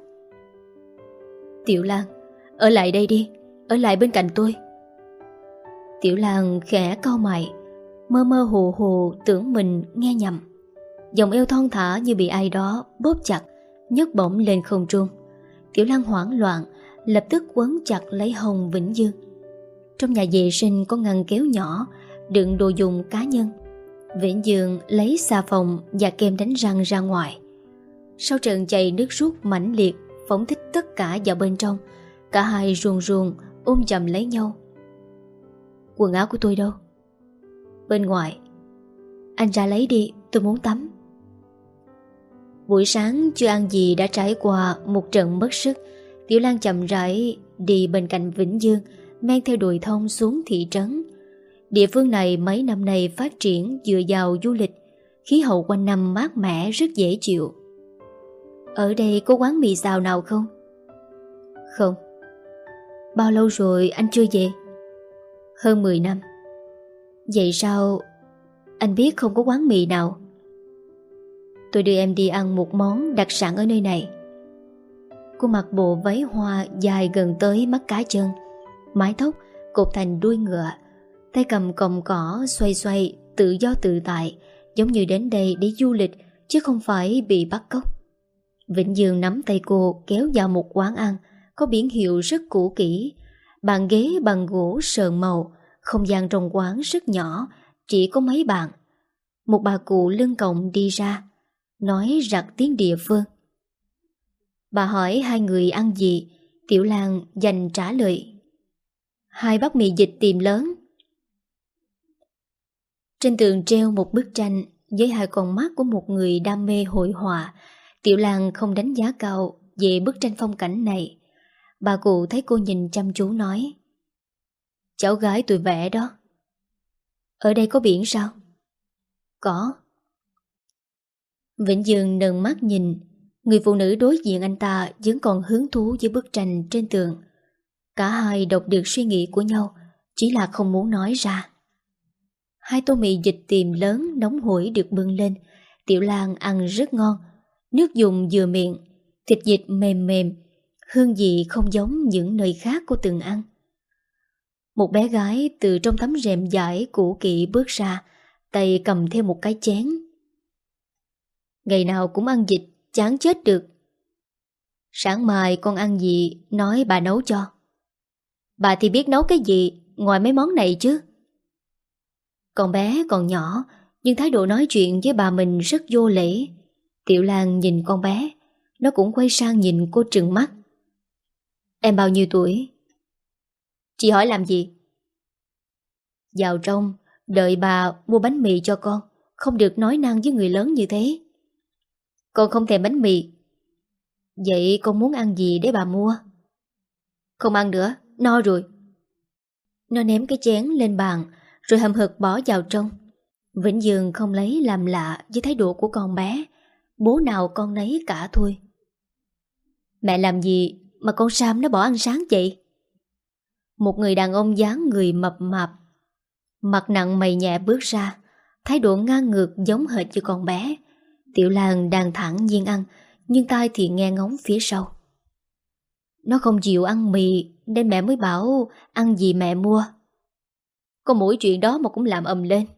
[SPEAKER 1] Tiểu Lan, ở lại đây đi, ở lại bên cạnh tôi. Tiểu Lan khẽ cau mày, mơ mơ hồ hồ tưởng mình nghe nhầm. Dòng eo thon thả như bị ai đó bóp chặt, nhấc bổng lên không trung. Tiểu Lan hoảng loạn, lập tức quấn chặt lấy hông Vĩnh Dương. Trong nhà vệ sinh có ngăn kéo nhỏ đựng đồ dùng cá nhân. Vĩnh Dương lấy xà phòng và kem đánh răng ra ngoài. Sau trận chảy nước rút mãnh liệt phóng thích tất cả vào bên trong, cả hai ruồn ruồn ôm chầm lấy nhau. Quần áo của tôi đâu? Bên ngoài. Anh ra lấy đi, tôi muốn tắm. Buổi sáng chưa ăn gì đã trải qua một trận mất sức. Tiểu Lan chậm rãi đi bên cạnh Vĩnh Dương, men theo đồi thông xuống thị trấn. Địa phương này mấy năm nay phát triển dựa vào du lịch, khí hậu quanh năm mát mẻ rất dễ chịu. Ở đây có quán mì xào nào không? Không. Bao lâu rồi anh chưa về? Hơn mười năm. Vậy sao anh biết không có quán mì nào? Tôi đưa em đi ăn một món đặc sản ở nơi này. Cô mặc bộ váy hoa dài gần tới mắt cá chân, mái tóc cột thành đuôi ngựa, tay cầm còng cỏ xoay xoay tự do tự tại, giống như đến đây để du lịch chứ không phải bị bắt cóc. Vĩnh Dương nắm tay cô kéo vào một quán ăn có biển hiệu rất cũ kỹ, bàn ghế bằng gỗ sờn màu, không gian trong quán rất nhỏ, chỉ có mấy bàn. Một bà cụ lưng còng đi ra, nói rặt tiếng địa phương. Bà hỏi hai người ăn gì, Tiểu Lan dành trả lời: hai bát mì vịt tiềm lớn. Trên tường treo một bức tranh với hai con mắt của một người đam mê hội họa. Tiểu Lan không đánh giá cao về bức tranh phong cảnh này. Bà cụ thấy cô nhìn chăm chú nói: cháu gái tôi vẽ đó. Ở đây có biển sao? Có. Vĩnh Dương nâng mắt nhìn. Người phụ nữ đối diện anh ta vẫn còn hứng thú với bức tranh trên tường. Cả hai đọc được suy nghĩ của nhau, chỉ là không muốn nói ra. Hai tô mì vịt tiềm lớn nóng hổi được bưng lên. Tiểu Lan ăn rất ngon. Nước dùng vừa miệng, thịt vịt mềm mềm, hương vị không giống những nơi khác cô từng ăn. Một bé gái từ trong tấm rèm vải cũ kỹ bước ra, tay cầm theo một cái chén. Ngày nào cũng ăn vịt, chán chết được. Sáng mai con ăn gì, nói bà nấu cho. Bà thì biết nấu cái gì ngoài mấy món này chứ? Con bé còn nhỏ, nhưng thái độ nói chuyện với bà mình rất vô lễ. Tiểu Lan nhìn con bé, nó cũng quay sang nhìn cô trừng mắt. Em bao nhiêu tuổi? Chị hỏi làm gì? Vào trong, đợi bà mua bánh mì cho con. Không được nói năng với người lớn như thế. Con không thèm bánh mì. Vậy con muốn ăn gì để bà mua? Không ăn nữa, no rồi. Nó ném cái chén lên bàn rồi hậm hực bỏ vào trong. Vĩnh Dương không lấy làm lạ với thái độ của con bé. Bố nào con nấy cả thôi. Mẹ làm gì mà con Sam nó bỏ ăn sáng vậy? Một người đàn ông dáng người mập mạp, mặt nặng mày nhẹ bước ra, thái độ ngang ngược giống hệt như con bé. Tiểu Lan đang thản nhiên ăn, nhưng tai thì nghe ngóng phía sau. Nó không chịu ăn mì nên mẹ mới bảo ăn gì mẹ mua. Có mỗi chuyện đó mà cũng làm ầm lên.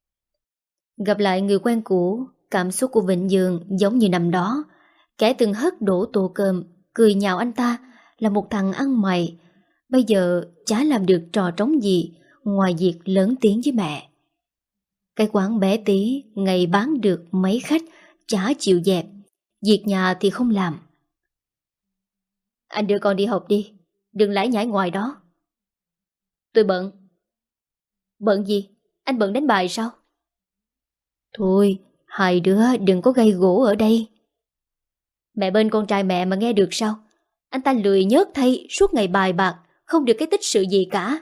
[SPEAKER 1] Gặp lại người quen cũ, cảm xúc của Vĩnh Dương giống như năm đó. Kẻ từng hất đổ tô cơm, cười nhạo anh ta là một thằng ăn mày, bây giờ chả làm được trò trống gì ngoài việc lớn tiếng với mẹ. Cái quán bé tí ngày bán được mấy khách chả chịu dẹp, việc nhà thì không làm. Anh đưa con đi học đi, đừng lải nhải ngoài đó. Tôi bận. Bận gì? Anh bận đánh bài sao? Thôi, hai đứa đừng có gây gổ ở đây. Mẹ bên con trai mẹ mà nghe được sao? Anh ta lười nhớt thay, suốt ngày bài bạc, không được cái tích sự gì cả.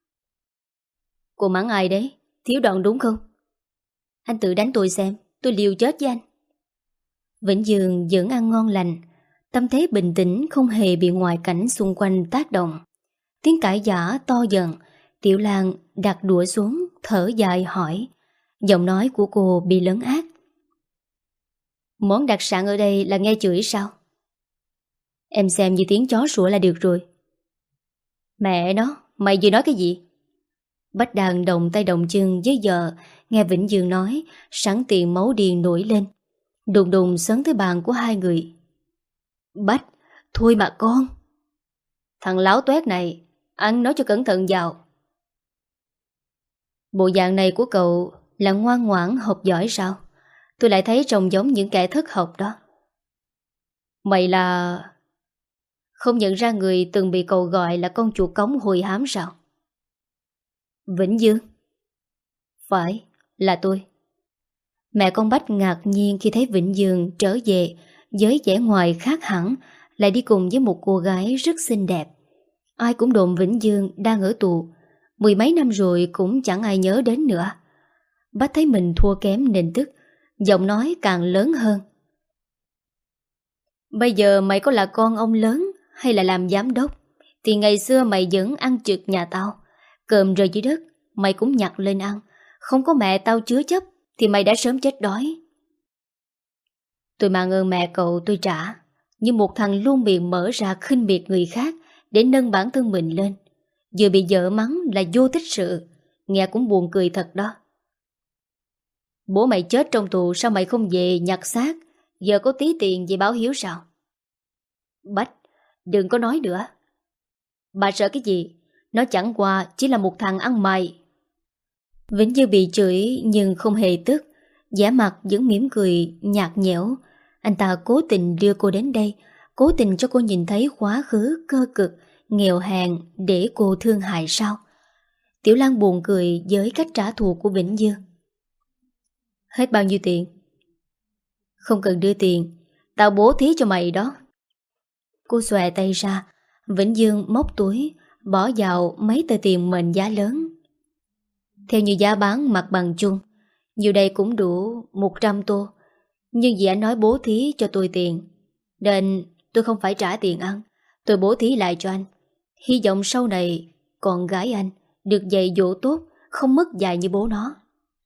[SPEAKER 1] Cô mắng ai đấy? Thiếu đòn đúng không? Anh tự đánh tôi xem, tôi liều chết với anh. Vĩnh Dương vẫn ăn ngon lành, tâm thế bình tĩnh, không hề bị ngoại cảnh xung quanh tác động. Tiếng cãi vã to dần. Tiểu Lan đặt đũa xuống, thở dài hỏi. Giọng nói của cô bị lấn át. Món đặc sản ở đây là nghe chửi sao? Em xem như tiếng chó sủa là được rồi. Mẹ nó, mày vừa nói cái gì? Bách Đàn đồng tay đồng chân với vợ, nghe Vĩnh Dương nói, sẵn tiền máu điên nổi lên, đùng đùng sấn tới bàn của hai người. Bách, thôi mà con. Thằng láo toét này, ăn nói cho cẩn thận vào. Bộ dạng này của cậu là ngoan ngoãn học giỏi sao? Tôi lại thấy trông giống những kẻ thất học đó. Mày là... không nhận ra người từng bị cậu gọi là con chuột cống hùi hám sao? Vĩnh Dương? Phải, là tôi. Mẹ con Bách ngạc nhiên khi thấy Vĩnh Dương trở về với vẻ ngoài khác hẳn, lại đi cùng với một cô gái rất xinh đẹp. Ai cũng đồn Vĩnh Dương đang ở tù, mười mấy năm rồi cũng chẳng ai nhớ đến nữa. Bách thấy mình thua kém nên tức, giọng nói càng lớn hơn. Bây giờ mày có là con ông lớn hay là làm giám đốc thì ngày xưa mày vẫn ăn trực nhà tao. Cơm rơi dưới đất mày cũng nhặt lên ăn. Không có mẹ tao chứa chấp thì mày đã sớm chết đói. Tôi mang ơn mẹ cậu tôi trả, nhưng một thằng luôn miệng mở ra khinh miệt người khác để nâng bản thân mình lên, vừa bị vợ mắng là vô tích sự, nghe cũng buồn cười thật đó. Bố mày chết trong tù, sao mày không về nhặt xác, giờ có tí tiền về báo hiếu sao? Bách, đừng có nói nữa. Bà sợ cái gì? Nó chẳng qua chỉ là một thằng ăn mày. Vĩnh Như bị chửi nhưng không hề tức, vẻ mặt vẫn mỉm cười nhạt nhẽo. Anh ta cố tình đưa cô đến đây, cố tình cho cô nhìn thấy quá khứ cơ cực, nghèo hèn để cô thương hại sao? Tiểu Lan buồn cười với cách trả thù của Vĩnh Dương. Hết bao nhiêu tiền? Không cần đưa tiền, tao bố thí cho mày đó. Cô xòe tay ra. Vĩnh Dương móc túi, bỏ vào mấy tờ tiền mệnh giá lớn. Theo như giá bán mặt bằng chung, nhiều đây cũng đủ một trăm tô. Nhưng vì anh nói bố thí cho tôi tiền, nên tôi không phải trả tiền ăn. Tôi bố thí lại cho anh. Hy vọng sau này con gái anh được dạy dỗ tốt, không mất dạy như bố nó.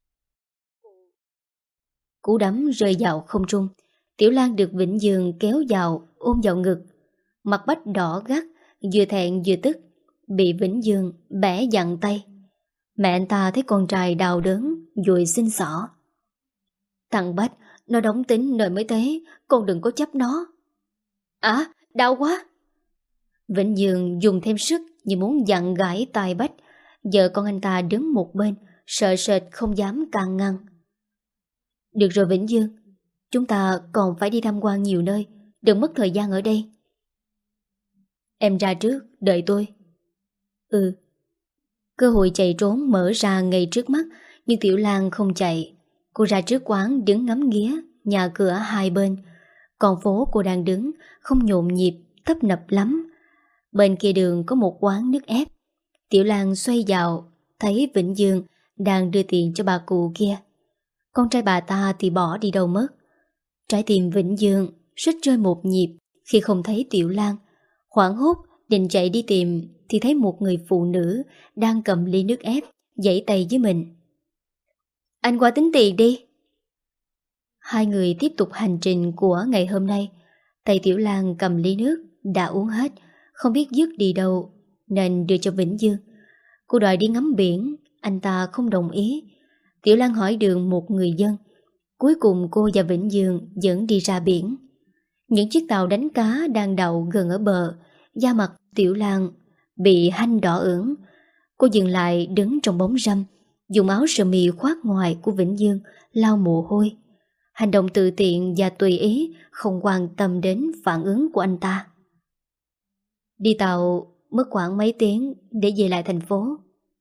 [SPEAKER 1] Cú đấm rơi vào không trung. Tiểu Lan được Vĩnh Dương kéo vào, ôm vào ngực. Mặt Bách đỏ gắt, vừa thẹn vừa tức, bị Vĩnh Dương bẻ dặn tay. Mẹ anh ta thấy con trai đau đớn, rồi xin xỏ. Thằng Bách, nó đóng tính nơi mới thế, con đừng có chấp nó. À, đau quá. Vĩnh Dương dùng thêm sức như muốn dặn gãi tai Bách. Giờ con anh ta đứng một bên, sợ sệt không dám can ngăn. Được rồi Vĩnh Dương, chúng ta còn phải đi tham quan nhiều nơi, đừng mất thời gian ở đây. Em ra trước, đợi tôi. Ừ. Cơ hội chạy trốn mở ra ngay trước mắt, nhưng Tiểu Lan không chạy. Cô ra trước quán đứng ngắm nghía nhà cửa hai bên. Còn phố cô đang đứng không nhộn nhịp, tấp nập lắm. Bên kia đường có một quán nước ép. Tiểu Lan xoay vào, thấy Vĩnh Dương đang đưa tiền cho bà cụ kia. Con trai bà ta thì bỏ đi đâu mất. Trái tim Vĩnh Dương suýt rơi một nhịp khi không thấy Tiểu Lan. Hoảng hốt định chạy đi tìm thì thấy một người phụ nữ đang cầm ly nước ép, giãy tay với mình. Anh qua tính tiền đi. Hai người tiếp tục hành trình của ngày hôm nay. Tay Tiểu Lan cầm ly nước đã uống hết, không biết dứt đi đâu nên đưa cho Vĩnh Dương. Cô đòi đi ngắm biển, anh ta không đồng ý. Tiểu Lan hỏi đường một người dân. Cuối cùng cô và Vĩnh Dương dẫn đi ra biển. Những chiếc tàu đánh cá đang đậu gần ở bờ. Da mặt Tiểu Lan bị hanh đỏ ửng. Cô dừng lại đứng trong bóng râm, dùng áo sơ mi khoác ngoài của Vĩnh Dương lau mồ hôi. Hành động tự tiện và tùy ý, không quan tâm đến phản ứng của anh ta. Đi tàu mất khoảng mấy tiếng để về lại thành phố?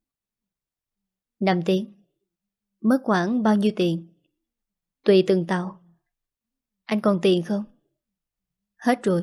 [SPEAKER 1] Năm tiếng. Mất khoảng bao nhiêu tiền? Tùy từng tàu. Anh còn tiền không? Hết rồi.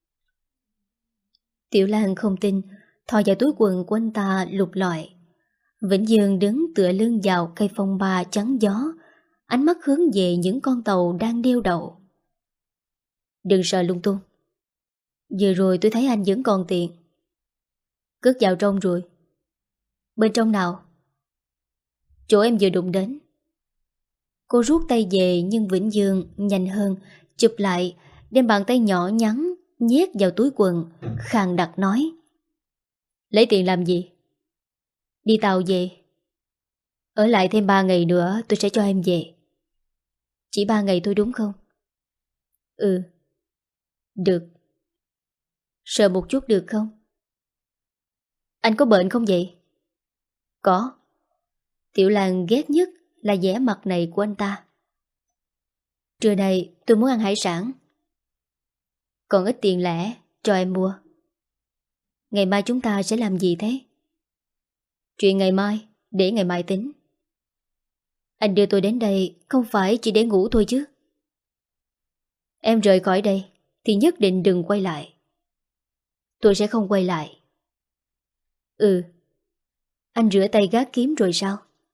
[SPEAKER 1] Tiểu Lan không tin, thò vào túi quần của anh ta lục lọi. Vĩnh Dương đứng tựa lưng vào cây phong ba chắn gió, ánh mắt hướng về những con tàu đang đeo đậu. Đừng sợ lung tung. Vừa rồi tôi thấy anh vẫn còn tiền. Cất vào trong rồi. Bên trong nào? Chỗ em vừa đụng đến. Cô rút tay về nhưng Vĩnh Dương nhanh hơn, chụp lại, đem bàn tay nhỏ nhắn nhét vào túi quần, khàn đặc nói. Lấy tiền làm gì? Đi tàu về. Ở lại thêm ba ngày nữa tôi sẽ cho em về. Chỉ ba ngày thôi đúng không? Ừ. Được. Sợ một chút được không? Anh có bệnh không vậy? Có. Tiểu Lan ghét nhất là vẻ mặt này của anh ta. Trưa nay tôi muốn ăn hải sản. Còn ít tiền lẻ, cho em mua. Ngày mai chúng ta sẽ làm gì thế? Chuyện ngày mai, để ngày mai tính. Anh đưa tôi đến đây không phải chỉ để ngủ thôi chứ. Em rời khỏi đây thì nhất định đừng quay lại. Tôi sẽ không quay lại. Ừ. Anh rửa tay gác kiếm rồi sao?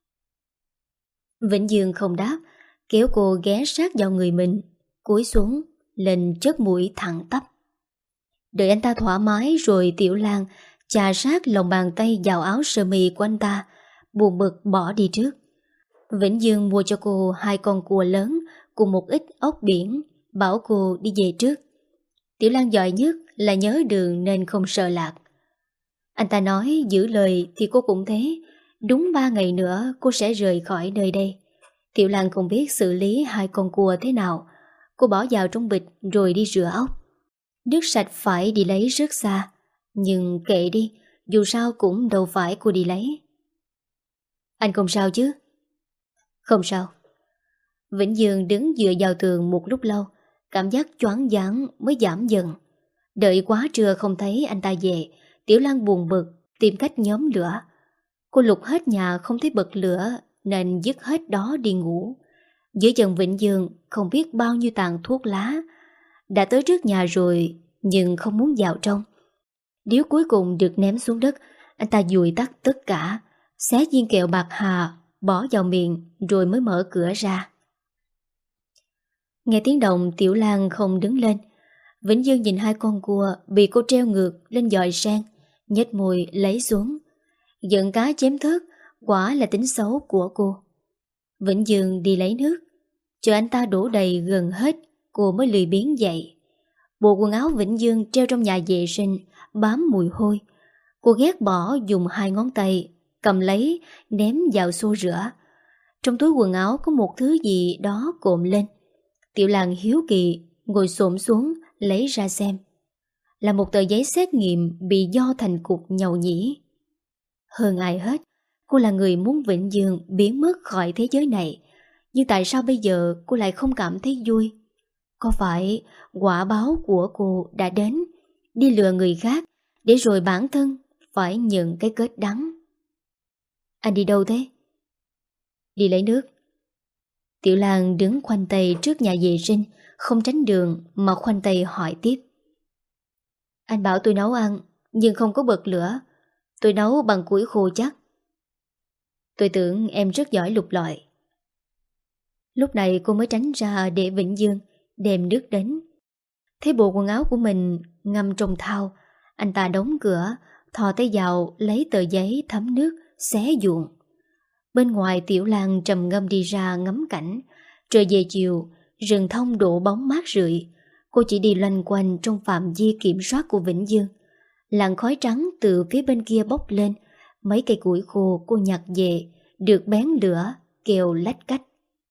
[SPEAKER 1] Vĩnh Dương không đáp, kéo cô ghé sát vào người mình, cúi xuống, lên chớp mũi thẳng tắp. Đợi anh ta thoải mái rồi Tiểu Lan chà sát lòng bàn tay vào áo sơ mi của anh ta, buồn bực bỏ đi trước. Vĩnh Dương mua cho cô hai con cua lớn cùng một ít ốc biển, bảo cô đi về trước. Tiểu Lan giỏi nhất là nhớ đường nên không sợ lạc. Anh ta nói giữ lời thì cô cũng thế. Đúng ba ngày nữa cô sẽ rời khỏi nơi đây. Tiểu Lan không biết xử lý hai con cua thế nào. Cô bỏ vào trong bịch rồi đi rửa ốc. Nước sạch phải đi lấy rất xa. Nhưng kệ đi, dù sao cũng đâu phải cô đi lấy. Anh không sao chứ? Không sao. Vĩnh Dương đứng dựa vào tường một lúc lâu, cảm giác choáng váng mới giảm dần. Đợi quá trưa không thấy anh ta về, Tiểu Lan buồn bực tìm cách nhóm lửa. Cô lục hết nhà không thấy bật lửa nên dứt hết đó đi ngủ. Dưới chân Vĩnh Dương không biết bao nhiêu tàn thuốc lá. Đã tới trước nhà rồi nhưng không muốn vào trong. Điếu cuối cùng được ném xuống đất, anh ta dùi tắt tất cả, xé viên kẹo bạc hà bỏ vào miệng rồi mới mở cửa ra. Nghe tiếng động, Tiểu Lan không đứng lên. Vĩnh Dương nhìn hai con cua bị cô treo ngược lên giòi sen, nhếch môi lấy xuống. Giận cá chém thớt, quả là tính xấu của cô. Vĩnh Dương đi lấy nước, chờ anh ta đổ đầy gần hết, cô mới lười biếng dậy. Bộ quần áo Vĩnh Dương treo trong nhà vệ sinh bám mùi hôi. Cô ghét bỏ dùng hai ngón tay cầm lấy ném vào xô rửa. Trong túi quần áo có một thứ gì đó cộm lên. Tiểu Lan hiếu kỳ ngồi xổm xuống lấy ra xem. Là một tờ giấy xét nghiệm bị do thành cục nhầu nhĩ. Hơn ai hết, cô là người muốn Vĩnh Dương biến mất khỏi thế giới này. Nhưng tại sao bây giờ cô lại không cảm thấy vui? Có phải quả báo của cô đã đến, đi lừa người khác, để rồi bản thân phải nhận cái kết đắng? Anh đi đâu thế? Đi lấy nước. Tiểu Lan đứng khoanh tay trước nhà vệ sinh, không tránh đường mà khoanh tay hỏi tiếp. Anh bảo tôi nấu ăn, nhưng không có bật lửa. Tôi nấu bằng củi khô chắc. Tôi tưởng em rất giỏi lục lọi. Lúc này cô mới tránh ra để Vĩnh Dương đem nước đến. Thấy bộ quần áo của mình ngâm trong thau, anh ta đóng cửa, thò tay vào lấy tờ giấy thấm nước, xé ruộng. Bên ngoài Tiểu Lan trầm ngâm đi ra ngắm cảnh. Trời về chiều, rừng thông đổ bóng mát rượi. Cô chỉ đi loanh quanh trong phạm vi kiểm soát của Vĩnh Dương. Làn khói trắng từ phía bên kia bốc lên. Mấy cây củi khô cô nhặt về, được bén lửa, kêu lách cách.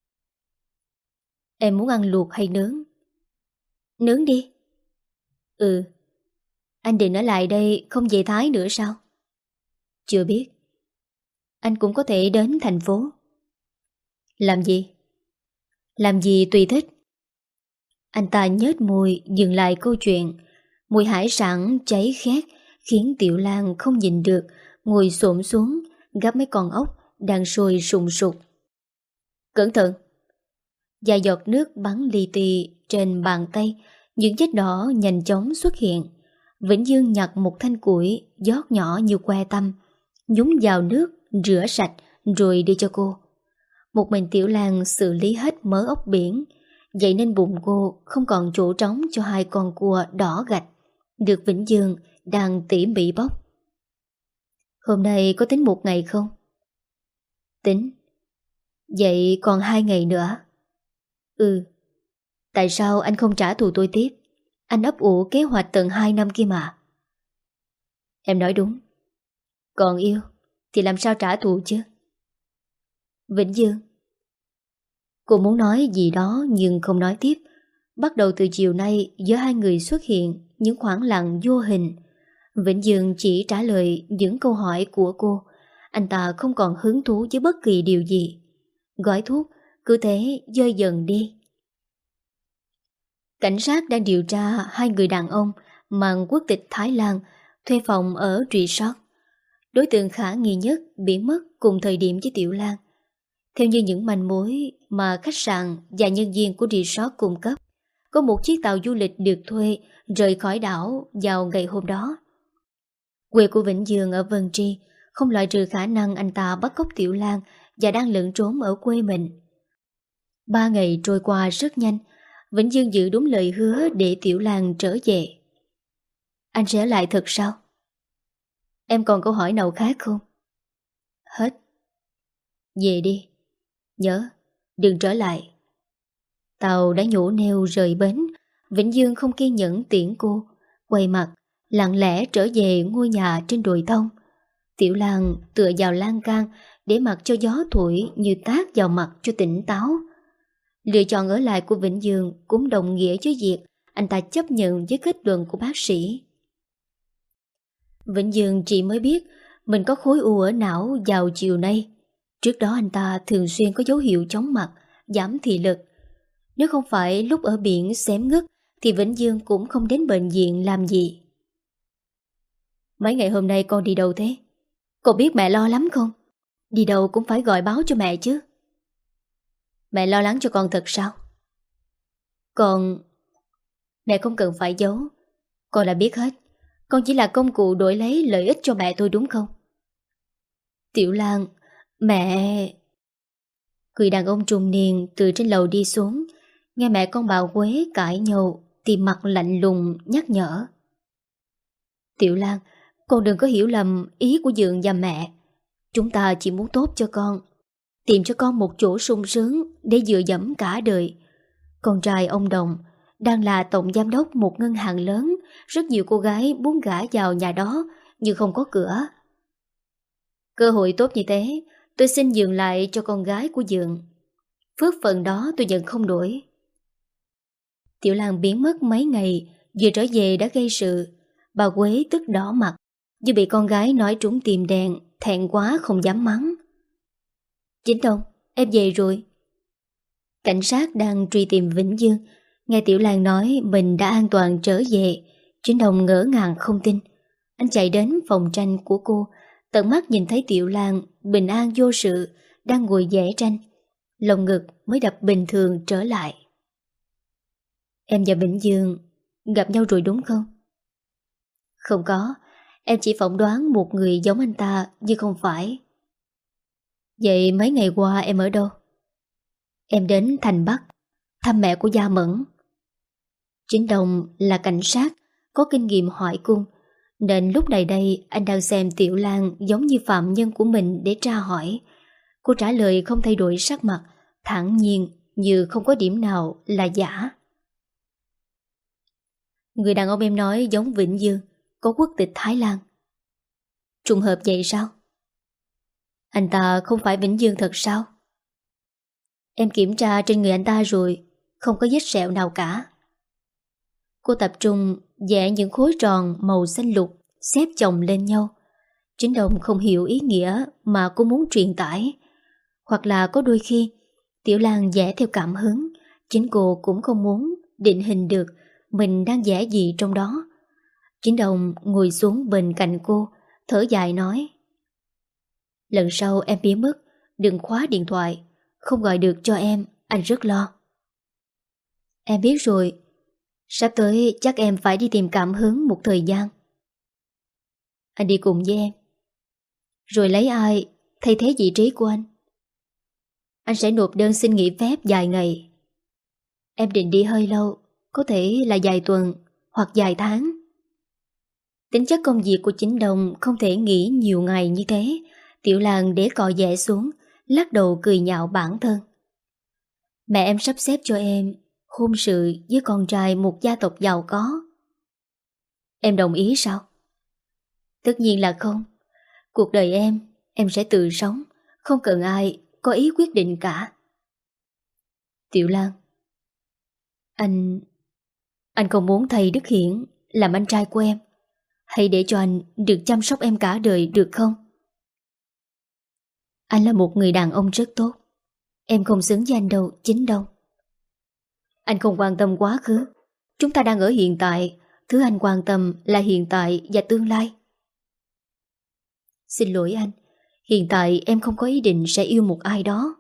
[SPEAKER 1] Em muốn ăn luộc hay nướng? Nướng đi. Ừ. Anh định ở lại đây không về Thái nữa sao? Chưa biết. Anh cũng có thể đến thành phố. Làm gì? Làm gì tùy thích. Anh ta nhếch môi dừng lại câu chuyện. Mùi hải sản cháy khét khiến Tiểu Lan không nhìn được, ngồi xổm xuống gắp mấy con ốc đang sôi sùng sục. Cẩn thận. Vài giọt nước bắn li ti trên bàn tay, những vết đỏ nhanh chóng xuất hiện. Vĩnh Dương nhặt một thanh củi giót nhỏ như que tăm, nhúng vào nước rửa sạch rồi đưa cho cô. Một mình Tiểu Lan xử lý hết mớ ốc biển, vậy nên bụng cô không còn chỗ trống cho hai con cua đỏ gạch được Vĩnh Dương đang tỉ mỉ bóc. Hôm nay có tính một ngày không? Tính. Vậy còn hai ngày nữa? Ừ. Tại sao anh không trả thù tôi tiếp? Anh ấp ủ kế hoạch tận hai năm kia mà. Em nói đúng. Còn yêu thì làm sao trả thù chứ? Vĩnh Dương. Cô muốn nói gì đó nhưng không nói tiếp. Bắt đầu từ chiều nay, giữa hai người xuất hiện những khoảng lặng vô hình. Vĩnh Dương chỉ trả lời những câu hỏi của cô. Anh ta không còn hứng thú với bất kỳ điều gì. Gói thuốc cứ thế rơi dần đi. Cảnh sát đang điều tra hai người đàn ông mang quốc tịch Thái Lan thuê phòng ở resort. Đối tượng khả nghi nhất biến mất cùng thời điểm với Tiểu Lan. Theo như những manh mối mà khách sạn và nhân viên của resort cung cấp, có một chiếc tàu du lịch được thuê rời khỏi đảo vào ngày hôm đó. Quê của Vĩnh Dương ở Vân Tri, không loại trừ khả năng anh ta bắt cóc Tiểu Lan và đang lẫn trốn ở quê mình. Ba ngày trôi qua rất nhanh, Vĩnh Dương giữ đúng lời hứa để Tiểu Lan trở về. Anh sẽ ở lại thật sao? Em còn câu hỏi nào khác không? Hết. Về đi. Nhớ, đừng trở lại. Tàu đã nhổ neo rời bến. Vĩnh Dương không kiên nhẫn tiễn cô, quay mặt lặng lẽ trở về ngôi nhà trên đồi thông. Tiểu Lan tựa vào lan can để mặc cho gió thổi như tát vào mặt cho tỉnh táo. Lựa chọn ở lại của Vĩnh Dương cũng đồng nghĩa với việc anh ta chấp nhận với kết luận của bác sĩ. Vĩnh Dương chỉ mới biết mình có khối u ở não vào chiều nay. Trước đó anh ta thường xuyên có dấu hiệu chóng mặt, giảm thị lực. Nếu không phải lúc ở biển xém ngất thì Vĩnh Dương cũng không đến bệnh viện làm gì. Mấy ngày hôm nay con đi đâu thế? Con biết mẹ lo lắm không? Đi đâu cũng phải gọi báo cho mẹ chứ. Mẹ lo lắng cho con thật sao? Con... Mẹ không cần phải giấu. Con đã biết hết. Con chỉ là công cụ đổi lấy lợi ích cho mẹ thôi đúng không? Tiểu Lan, mẹ... Người đàn ông trung niên từ trên lầu đi xuống, nghe mẹ con bà Quế cãi nhau thì mặt lạnh lùng nhắc nhở. Tiểu Lan, con đừng có hiểu lầm ý của Dượng và mẹ. Chúng ta chỉ muốn tốt cho con, tìm cho con một chỗ sung sướng để dựa dẫm cả đời. Con trai ông Đồng đang là tổng giám đốc một ngân hàng lớn, rất nhiều cô gái muốn gả vào nhà đó nhưng không có cửa. Cơ hội tốt như thế, tôi xin nhường lại cho con gái của Dượng. Phước phần đó tôi nhận không nổi. Tiểu Lan biến mất mấy ngày, vừa trở về đã gây sự. Bà Quế tức đỏ mặt, như bị con gái nói trúng tim đen, thẹn quá không dám mắng. Chính Đông, em về rồi. Cảnh sát đang truy tìm Vĩnh Dương. Nghe Tiểu Lan nói mình đã an toàn trở về, Chính Đông ngỡ ngàng không tin. Anh chạy đến phòng tranh của cô, tận mắt nhìn thấy Tiểu Lan bình an vô sự, đang ngồi vẽ tranh. Lồng ngực mới đập bình thường trở lại. Em và Vĩnh Dương gặp nhau rồi đúng không? Không có, em chỉ phỏng đoán một người giống anh ta nhưng không phải. Vậy mấy ngày qua em ở đâu? Em đến thành Bắc, thăm mẹ của Gia Mẫn. Chính Đồng là cảnh sát, có kinh nghiệm hỏi cung, nên lúc này đây anh đang xem Tiểu Lan giống như phạm nhân của mình để tra hỏi. Cô trả lời không thay đổi sắc mặt, thản nhiên như không có điểm nào là giả. Người đàn ông em nói giống Vĩnh Dương, có quốc tịch Thái Lan. Trùng hợp vậy sao? Anh ta không phải Vĩnh Dương thật sao? Em kiểm tra trên người anh ta rồi, không có vết sẹo nào cả. Cô tập trung vẽ những khối tròn màu xanh lục xếp chồng lên nhau. Chính Đồng không hiểu ý nghĩa mà cô muốn truyền tải. Hoặc là có đôi khi Tiểu Lan vẽ theo cảm hứng, chính cô cũng không muốn định hình được mình đang vẽ gì trong đó. Chính Đồng ngồi xuống bên cạnh cô, thở dài nói: Lần sau em biến mất, đừng khóa điện thoại, không gọi được cho em, anh rất lo. Em biết rồi, sắp tới chắc em phải đi tìm cảm hứng một thời gian. Anh đi cùng với em. Rồi lấy ai thay thế vị trí của anh? Anh sẽ nộp đơn xin nghỉ phép vài ngày. Em định đi hơi lâu, có thể là vài tuần hoặc vài tháng. Tính chất công việc của Chính Đồng không thể nghỉ nhiều ngày như thế. Tiểu Lan để cọ dẻ xuống, lắc đầu cười nhạo bản thân. Mẹ em sắp xếp cho em hôn sự với con trai một gia tộc giàu có. Em đồng ý sao? Tất nhiên là không. Cuộc đời em, em sẽ tự sống, không cần ai có ý quyết định cả. Tiểu Lan, Anh... Anh không muốn thầy Đức Hiển làm anh trai của em. Hãy để cho anh được chăm sóc em cả đời được không? Anh là một người đàn ông rất tốt. Em không xứng với anh đâu, Chính Đông. Anh không quan tâm quá khứ. Chúng ta đang ở hiện tại. Thứ anh quan tâm là hiện tại và tương lai. Xin lỗi anh. Hiện tại em không có ý định sẽ yêu một ai đó.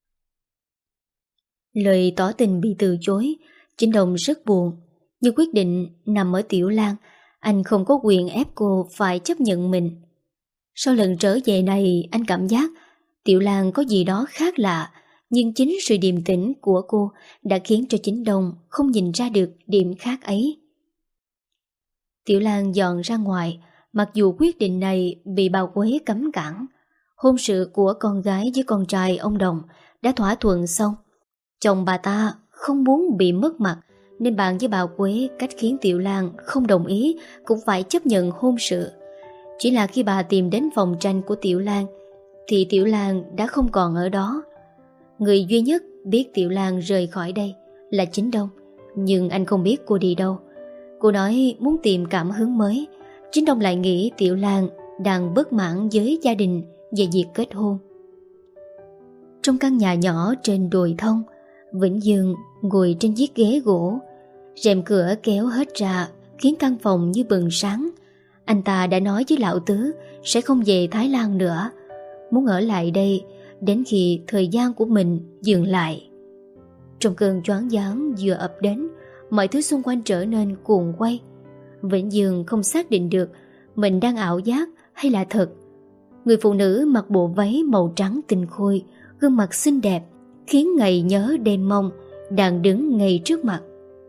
[SPEAKER 1] Lời tỏ tình bị từ chối, Chính Đồng rất buồn. Nhưng quyết định nằm ở Tiểu Lan. Anh không có quyền ép cô phải chấp nhận mình. Sau lần trở về này, anh cảm giác Tiểu Lan có gì đó khác lạ. Nhưng chính sự điềm tĩnh của cô đã khiến cho Chính Đông không nhìn ra được điểm khác ấy. Tiểu Lan dọn ra ngoài, mặc dù quyết định này bị bà Quế cấm cản. Hôn sự của con gái với con trai ông Đồng đã thỏa thuận xong. Chồng bà ta không muốn bị mất mặt, nên bàn với bà Quế cách khiến Tiểu Lan không đồng ý cũng phải chấp nhận hôn sự. Chỉ là khi bà tìm đến phòng tranh của Tiểu Lan thì Tiểu Lan đã không còn ở đó. Người duy nhất biết Tiểu Lan rời khỏi đây là Chính Đông, nhưng anh không biết cô đi đâu. Cô nói muốn tìm cảm hứng mới. Chính Đông lại nghĩ Tiểu Lan đang bất mãn với gia đình về việc kết hôn. Trong căn nhà nhỏ trên đồi thông, Vĩnh Dương ngồi trên chiếc ghế gỗ, rèm cửa kéo hết ra khiến căn phòng như bừng sáng. Anh ta đã nói với lão tứ sẽ không về Thái Lan nữa, muốn ở lại đây đến khi thời gian của mình dừng lại. Trong cơn choáng váng vừa ập đến, mọi thứ xung quanh trở nên cuồng quay. Vĩnh Dương không xác định được mình đang ảo giác hay là thật. Người phụ nữ mặc bộ váy màu trắng tinh khôi, gương mặt xinh đẹp khiến ngày nhớ đêm mong, đang đứng ngay trước mặt.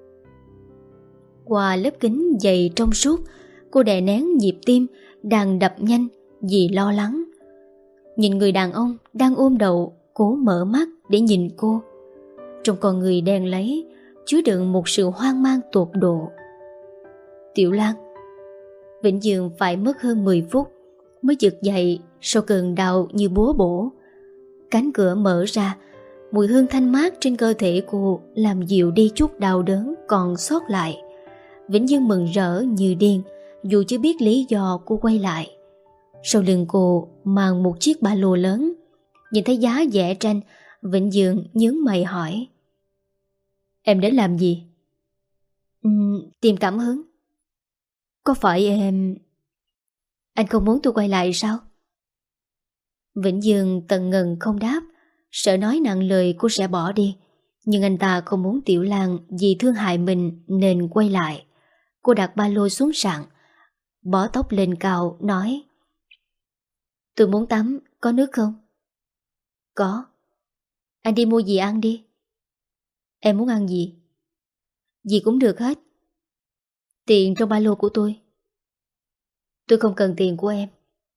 [SPEAKER 1] Qua lớp kính dày trong suốt, cô đè nén nhịp tim đang đập nhanh vì lo lắng. Nhìn người đàn ông đang ôm đầu cố mở mắt để nhìn cô. Trong con người đen láy chứa đựng một sự hoang mang tột độ. Tiểu Lan. Vĩnh Dương phải mất hơn mười phút mới giật dậy sau cơn đau như búa bổ. Cánh cửa mở ra, mùi hương thanh mát trên cơ thể cô làm dịu đi chút đau đớn còn sót lại. Vĩnh Dương mừng rỡ như điên, dù chưa biết lý do cô quay lại. Sau lưng cô mang một chiếc ba lô lớn. Nhìn thấy giá vẽ tranh, Vĩnh Dương nhướng mày hỏi: Em đến làm gì? Uhm, tìm cảm hứng. Có phải em... Anh không muốn tôi quay lại sao? Vĩnh Dương tần ngần không đáp, sợ nói nặng lời cô sẽ bỏ đi. Nhưng anh ta không muốn Tiểu Lan vì thương hại mình nên quay lại. Cô đặt ba lô xuống sàn, bó tóc lên cao, nói: Tôi muốn tắm, có nước không? Có. Anh đi mua gì ăn đi. Em muốn ăn gì? Gì cũng được hết. Tiền trong ba lô của tôi. Tôi không cần tiền của em.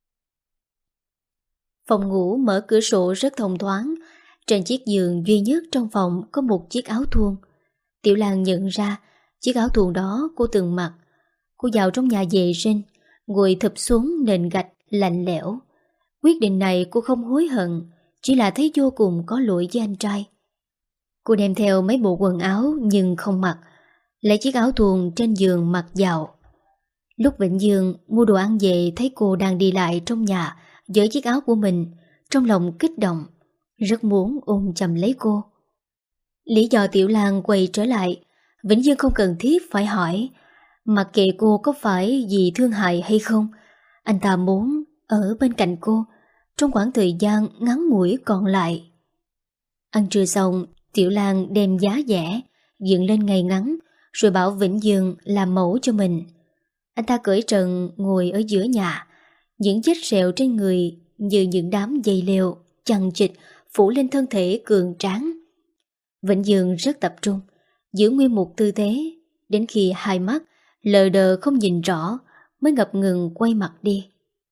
[SPEAKER 1] Phòng ngủ mở cửa sổ rất thông thoáng. Trên chiếc giường duy nhất trong phòng có một chiếc áo thun. Tiểu Lan nhận ra chiếc áo thun đó cô từng mặc. Cô vào trong nhà vệ sinh, ngồi thụp xuống nền gạch lạnh lẽo. Quyết định này cô không hối hận, chỉ là thấy vô cùng có lỗi với anh trai. Cô đem theo mấy bộ quần áo nhưng không mặc, lấy chiếc áo thun trên giường mặc vào. Lúc Vĩnh Dương mua đồ ăn về thấy cô đang đi lại trong nhà với chiếc áo của mình, trong lòng kích động, rất muốn ôm chầm lấy cô. Lý do Tiểu Lan quay trở lại, Vĩnh Dương không cần thiết phải hỏi. Mặc kệ cô có phải vì thương hại hay không, anh ta muốn ở bên cạnh cô trong khoảng thời gian ngắn ngủi còn lại. Ăn trưa xong, Tiểu Lan đem giá rẻ dựng lên ngay ngắn, rồi bảo Vĩnh Dương làm mẫu cho mình. Anh ta cởi trần ngồi ở giữa nhà, những vết sẹo trên người như những đám dây leo chằng chịt phủ lên thân thể cường tráng. Vĩnh Dương rất tập trung, giữ nguyên một tư thế, đến khi hai mắt lờ đờ không nhìn rõ mới ngập ngừng quay mặt đi.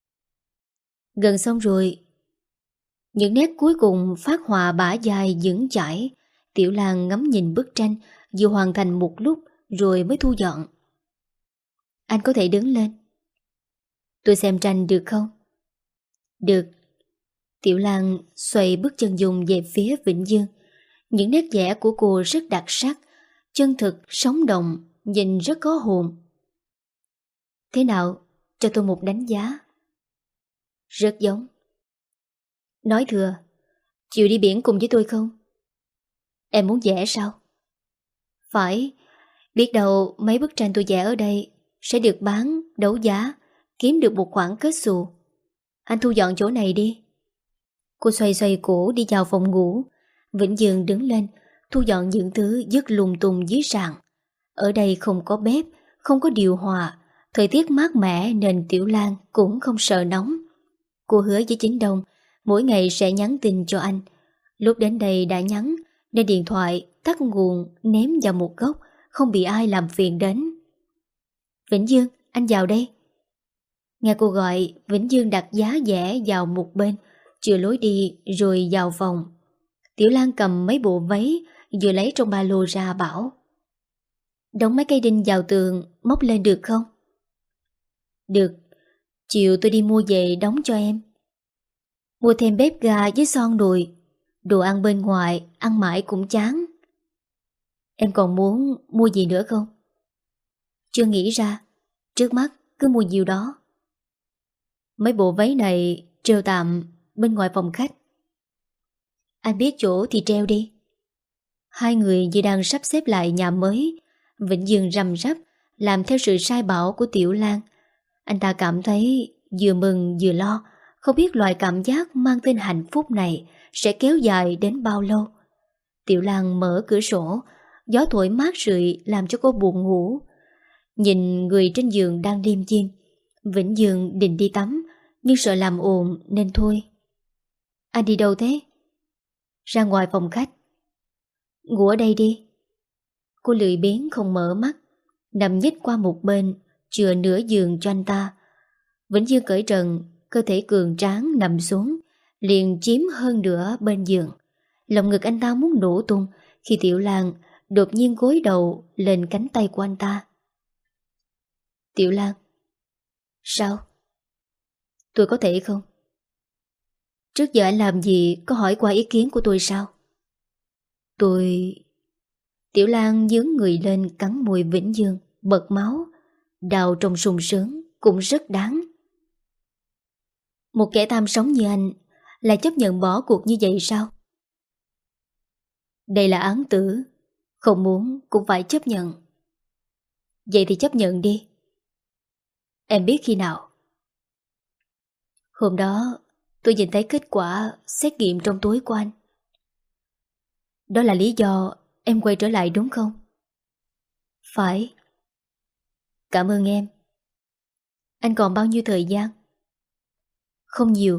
[SPEAKER 1] Gần xong rồi. Những nét cuối cùng phát họa bả dài vững chãi. Tiểu Lan ngắm nhìn bức tranh vừa hoàn thành một lúc rồi mới thu dọn. Anh có thể đứng lên. Tôi xem tranh được không? Được. Tiểu Lan xoay bước chân dùng về phía Vĩnh Dương. Những nét vẽ của cô rất đặc sắc, chân thực, sống động, nhìn rất có hồn. Thế nào? Cho tôi một đánh giá. Rất giống. Nói thừa, chịu đi biển cùng với tôi không? Em muốn vẽ sao? Phải, biết đâu mấy bức tranh tôi vẽ ở đây sẽ được bán, đấu giá, kiếm được một khoản kết xù. Anh thu dọn chỗ này đi. Cô xoay xoay cổ đi vào phòng ngủ. Vĩnh Dương đứng lên, thu dọn những thứ dứt lung tung dưới sàn. Ở đây không có bếp, không có điều hòa, thời tiết mát mẻ nên Tiểu Lan cũng không sợ nóng. Cô hứa với Chính Đông mỗi ngày sẽ nhắn tin cho anh. Lúc đến đây đã nhắn, nên điện thoại tắt nguồn ném vào một góc, không bị ai làm phiền đến. Vĩnh Dương, anh vào đây. Nghe cô gọi, Vĩnh Dương đặt giá vẽ vào một bên, chừa lối đi rồi vào phòng. Tiểu Lan cầm mấy bộ váy vừa lấy trong ba lô ra bảo: Đóng mấy cây đinh vào tường, móc lên được không? Được, chiều tôi đi mua về đóng cho em. Mua thêm bếp ga với son đùi. Đồ ăn bên ngoài ăn mãi cũng chán. Em còn muốn mua gì nữa không? Chưa nghĩ ra. Trước mắt cứ mua nhiều đó. Mấy bộ váy này treo tạm bên ngoài phòng khách. Anh biết chỗ thì treo đi. Hai người như đang sắp xếp lại nhà mới. Vĩnh Dương răm rắp làm theo sự sai bảo của Tiểu Lan. Anh ta cảm thấy vừa mừng vừa lo, không biết loại cảm giác mang tên hạnh phúc này sẽ kéo dài đến bao lâu. Tiểu Lan mở cửa sổ, gió thổi mát rượi làm cho cô buồn ngủ. Nhìn người trên giường đang liêm diêm, Vĩnh Dương định đi tắm, nhưng sợ làm ồn nên thôi. Anh đi đâu thế? Ra ngoài phòng khách. Ngủ ở đây đi. Cô lười biếng không mở mắt, nằm nhích qua một bên, chừa nửa giường cho anh ta. Vĩnh Dương cởi trần, cơ thể cường tráng nằm xuống, liền chiếm hơn nữa bên giường. Lòng ngực anh ta muốn nổ tung khi Tiểu Lan đột nhiên gối đầu lên cánh tay của anh ta. Tiểu Lan. Sao? Tôi có thể không? Trước giờ anh làm gì có hỏi qua ý kiến của tôi sao? Tôi... Tiểu Lan nhướng người lên cắn môi Vĩnh Dương, bật máu. Đau trong sung sướng cũng rất đáng. Một kẻ tham sống như anh lại chấp nhận bỏ cuộc như vậy sao? Đây là án tử, không muốn cũng phải chấp nhận. Vậy thì chấp nhận đi. Em biết khi nào? Hôm đó tôi nhìn thấy kết quả xét nghiệm trong túi của anh. Đó là lý do em quay trở lại đúng không? Phải. Cảm ơn em. Anh còn bao nhiêu thời gian? Không nhiều.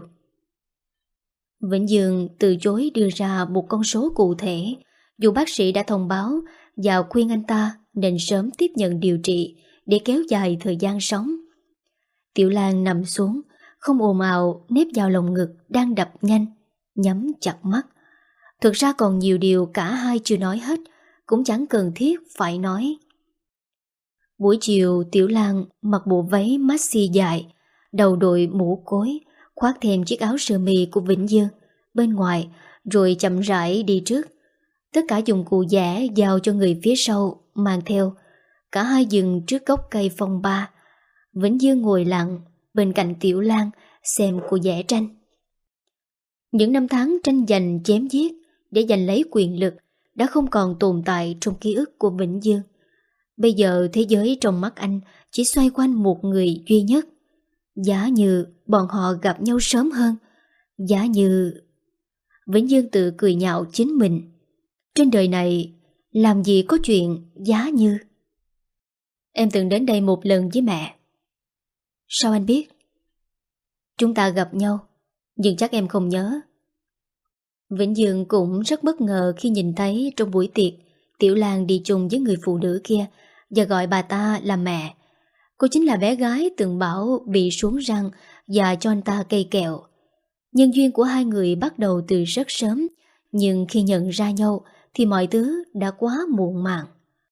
[SPEAKER 1] Vĩnh Dương từ chối đưa ra một con số cụ thể, dù bác sĩ đã thông báo và khuyên anh ta nên sớm tiếp nhận điều trị để kéo dài thời gian sống. Tiểu Lan nằm xuống, không ồn ào nép vào lồng ngực đang đập nhanh, nhắm chặt mắt. Thực ra còn nhiều điều cả hai chưa nói hết, cũng chẳng cần thiết phải nói. Buổi chiều Tiểu Lan mặc bộ váy maxi dài, đầu đội mũ cối, khoác thêm chiếc áo sơ mi của Vĩnh Dương bên ngoài, rồi chậm rãi đi trước. Tất cả dụng cụ vẽ giao cho người phía sau mang theo. Cả hai dừng trước gốc cây phong ba. Vĩnh Dương ngồi lặng bên cạnh Tiểu Lan xem cô vẽ tranh. Những năm tháng tranh giành chém giết để giành lấy quyền lực đã không còn tồn tại trong ký ức của Vĩnh Dương. Bây giờ thế giới trong mắt anh chỉ xoay quanh một người duy nhất. Giả như bọn họ gặp nhau sớm hơn. Giả như... Vĩnh Dương tự cười nhạo chính mình. Trên đời này làm gì có chuyện giá như. Em từng đến đây một lần với mẹ. Sao anh biết? Chúng ta gặp nhau, nhưng chắc em không nhớ. Vĩnh Dương cũng rất bất ngờ khi nhìn thấy trong buổi tiệc Tiểu Lan đi chung với người phụ nữ kia và gọi bà ta là mẹ. Cô chính là bé gái từng bảo bị xuống răng và cho anh ta cây kẹo. Nhân duyên của hai người bắt đầu từ rất sớm, nhưng khi nhận ra nhau thì mọi thứ đã quá muộn màng.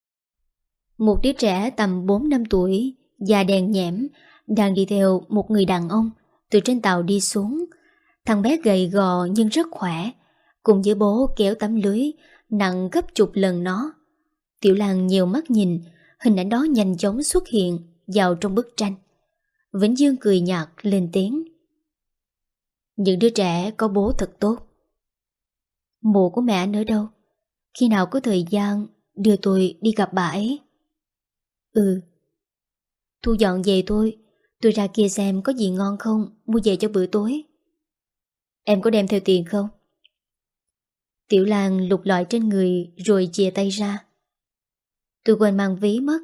[SPEAKER 1] Một đứa trẻ tầm bốn năm tuổi, da đen nhẽm, đang đi theo một người đàn ông từ trên tàu đi xuống. Thằng bé gầy gò nhưng rất khỏe, cùng với bố kéo tấm lưới nặng gấp chục lần nó. Tiểu Lan nhiều mắt nhìn, hình ảnh đó nhanh chóng xuất hiện vào trong bức tranh. Vĩnh Dương cười nhạt lên tiếng. Những đứa trẻ có bố thật tốt. Mộ của mẹ anh ở đâu? Khi nào có thời gian đưa tôi đi gặp bà ấy? Ừ. Thu dọn về thôi. Tôi ra kia xem có gì ngon không, mua về cho bữa tối. Em có đem theo tiền không? Tiểu Lan lục lọi trên người rồi chìa tay ra. Tôi quên mang ví mất.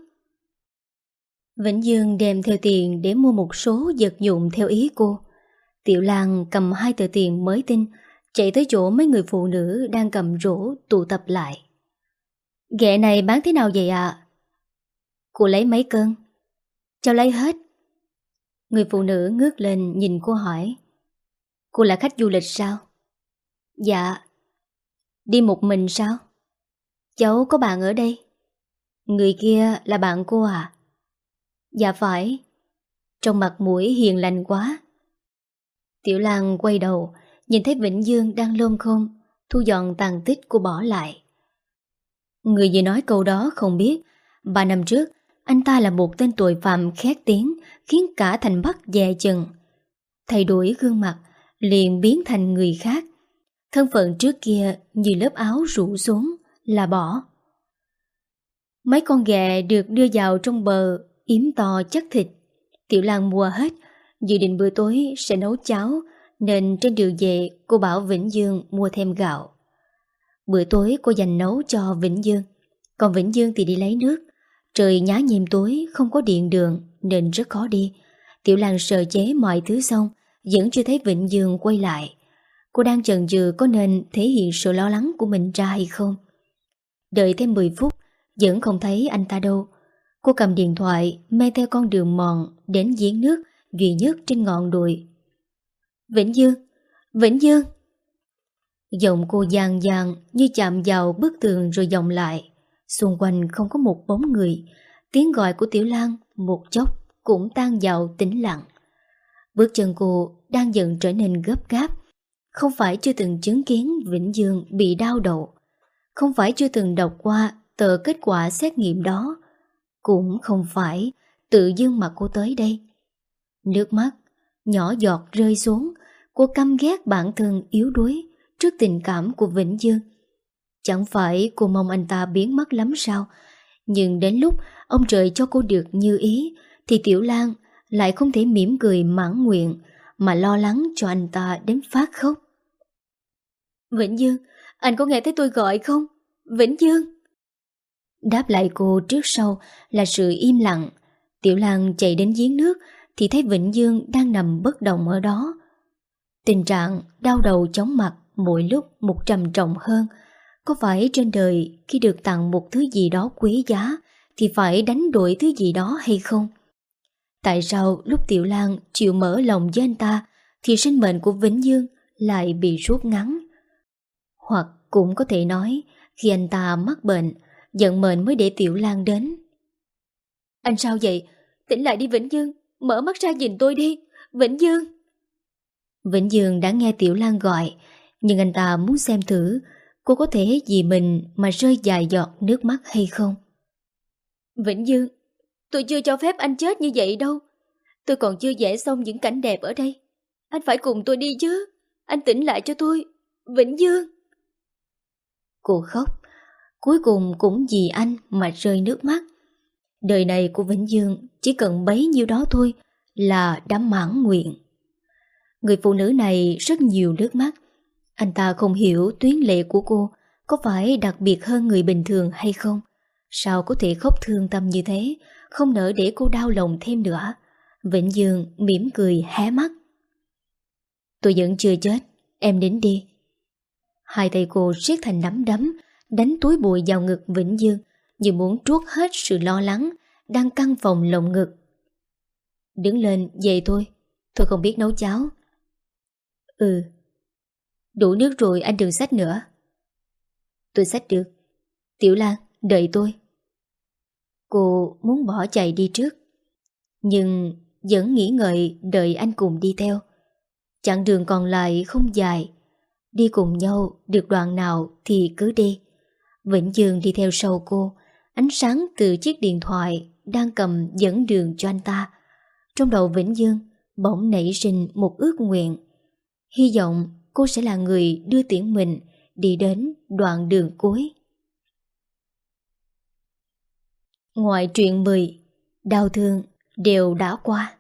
[SPEAKER 1] Vĩnh Dương đem theo tiền để mua một số vật dụng theo ý cô. Tiểu Lan cầm hai tờ tiền mới tinh, chạy tới chỗ mấy người phụ nữ đang cầm rổ tụ tập lại. Ghẹ này bán thế nào vậy ạ? À? Cô lấy mấy cân? Cháu lấy hết. Người phụ nữ ngước lên nhìn cô hỏi. Cô là khách du lịch sao? Dạ. Đi một mình sao? Cháu có bạn ở đây. Người kia là bạn cô à? Dạ phải. Trong mặt mũi hiền lành quá. Tiểu Lan quay đầu, nhìn thấy Vĩnh Dương đang lôm khôm thu dọn tàn tích cô bỏ lại. Người vừa nói câu đó không biết ba năm trước anh ta là một tên tội phạm khét tiếng, khiến cả thành Bắc dè chừng. Thay đổi gương mặt, liền biến thành người khác. Thân phận trước kia như lớp áo rủ xuống, là bỏ. Mấy con ghẹ được đưa vào trong bờ, yếm to chắc thịt. Tiểu Lan mua hết, dự định bữa tối sẽ nấu cháo, nên trên đường về cô bảo Vĩnh Dương mua thêm gạo. Bữa tối cô dành nấu cho Vĩnh Dương, còn Vĩnh Dương thì đi lấy nước. Trời nhá nhem tối, không có điện đường nên rất khó đi. Tiểu Lan sờ chế mọi thứ xong, vẫn chưa thấy Vĩnh Dương quay lại. Cô đang chần chừ có nên thể hiện sự lo lắng của mình ra hay không. Đợi thêm mười phút, vẫn không thấy anh ta đâu. Cô cầm điện thoại, men theo con đường mòn đến giếng nước duy nhất trên ngọn đồi. Vĩnh Dương! Vĩnh Dương! Giọng cô giang giang như chạm vào bức tường rồi vọng lại. Xung quanh không có một bóng người. Tiếng gọi của Tiểu Lan một chốc cũng tan vào tĩnh lặng. Bước chân cô đang dần trở nên gấp gáp. Không phải chưa từng chứng kiến Vĩnh Dương bị đau đầu, không phải chưa từng đọc qua tờ kết quả xét nghiệm đó, cũng không phải tự dưng mà cô tới đây. Nước mắt nhỏ giọt rơi xuống. Cô căm ghét bản thân yếu đuối trước tình cảm của Vĩnh Dương. Chẳng phải cô mong anh ta biến mất lắm sao? Nhưng đến lúc ông trời cho cô được như ý thì Tiểu Lan lại không thể mỉm cười mãn nguyện, mà lo lắng cho anh ta đến phát khóc. Vĩnh Dương, anh có nghe thấy tôi gọi không? Vĩnh Dương! Đáp lại cô trước sau là sự im lặng. Tiểu Lan chạy đến giếng nước thì thấy Vĩnh Dương đang nằm bất động ở đó. Tình trạng đau đầu chóng mặt mỗi lúc một trầm trọng hơn. Có phải trên đời khi được tặng một thứ gì đó quý giá thì phải đánh đổi thứ gì đó hay không? Tại sao lúc Tiểu Lan chịu mở lòng với anh ta thì sinh mệnh của Vĩnh Dương lại bị rút ngắn? Hoặc cũng có thể nói khi anh ta mắc bệnh, vận mệnh mới để Tiểu Lan đến. Anh sao vậy? Tỉnh lại đi Vĩnh Dương, mở mắt ra nhìn tôi đi, Vĩnh Dương! Vĩnh Dương đã nghe Tiểu Lan gọi, nhưng anh ta muốn xem thử cô có thể vì mình mà rơi dài giọt nước mắt hay không. Vĩnh Dương, tôi chưa cho phép anh chết như vậy đâu. Tôi còn chưa vẽ xong những cảnh đẹp ở đây. Anh phải cùng tôi đi chứ. Anh tỉnh lại cho tôi, Vĩnh Dương! Cô khóc, cuối cùng cũng vì anh mà rơi nước mắt. Đời này của Vĩnh Dương chỉ cần bấy nhiêu đó thôi là đã mãn nguyện. Người phụ nữ này rất nhiều nước mắt. Anh ta không hiểu tuyến lệ của cô có phải đặc biệt hơn người bình thường hay không. Sao có thể khóc thương tâm như thế, không nỡ để cô đau lòng thêm nữa. Vĩnh Dương mỉm cười hé mắt. Tôi vẫn chưa chết, em đến đi. Hai tay cô siết thành nắm đấm, đánh túi bụi vào ngực Vĩnh Dương, như muốn trút hết sự lo lắng đang căng phòng lồng ngực. Đứng lên, về thôi. Tôi không biết nấu cháo. Ừ. Đủ nước rồi, anh đừng xách nữa. Tôi xách được. Tiểu Lan, đợi tôi. Cô muốn bỏ chạy đi trước, nhưng vẫn nghĩ ngợi đợi anh cùng đi theo. Chặng đường còn lại không dài, đi cùng nhau được đoạn nào thì cứ đi. Vĩnh Dương đi theo sau cô, ánh sáng từ chiếc điện thoại đang cầm dẫn đường cho anh ta. Trong đầu Vĩnh Dương bỗng nảy sinh một ước nguyện. Hy vọng cô sẽ là người đưa tiễn mình đi đến đoạn đường cuối. Ngoại truyện mười, đau thương đều đã qua.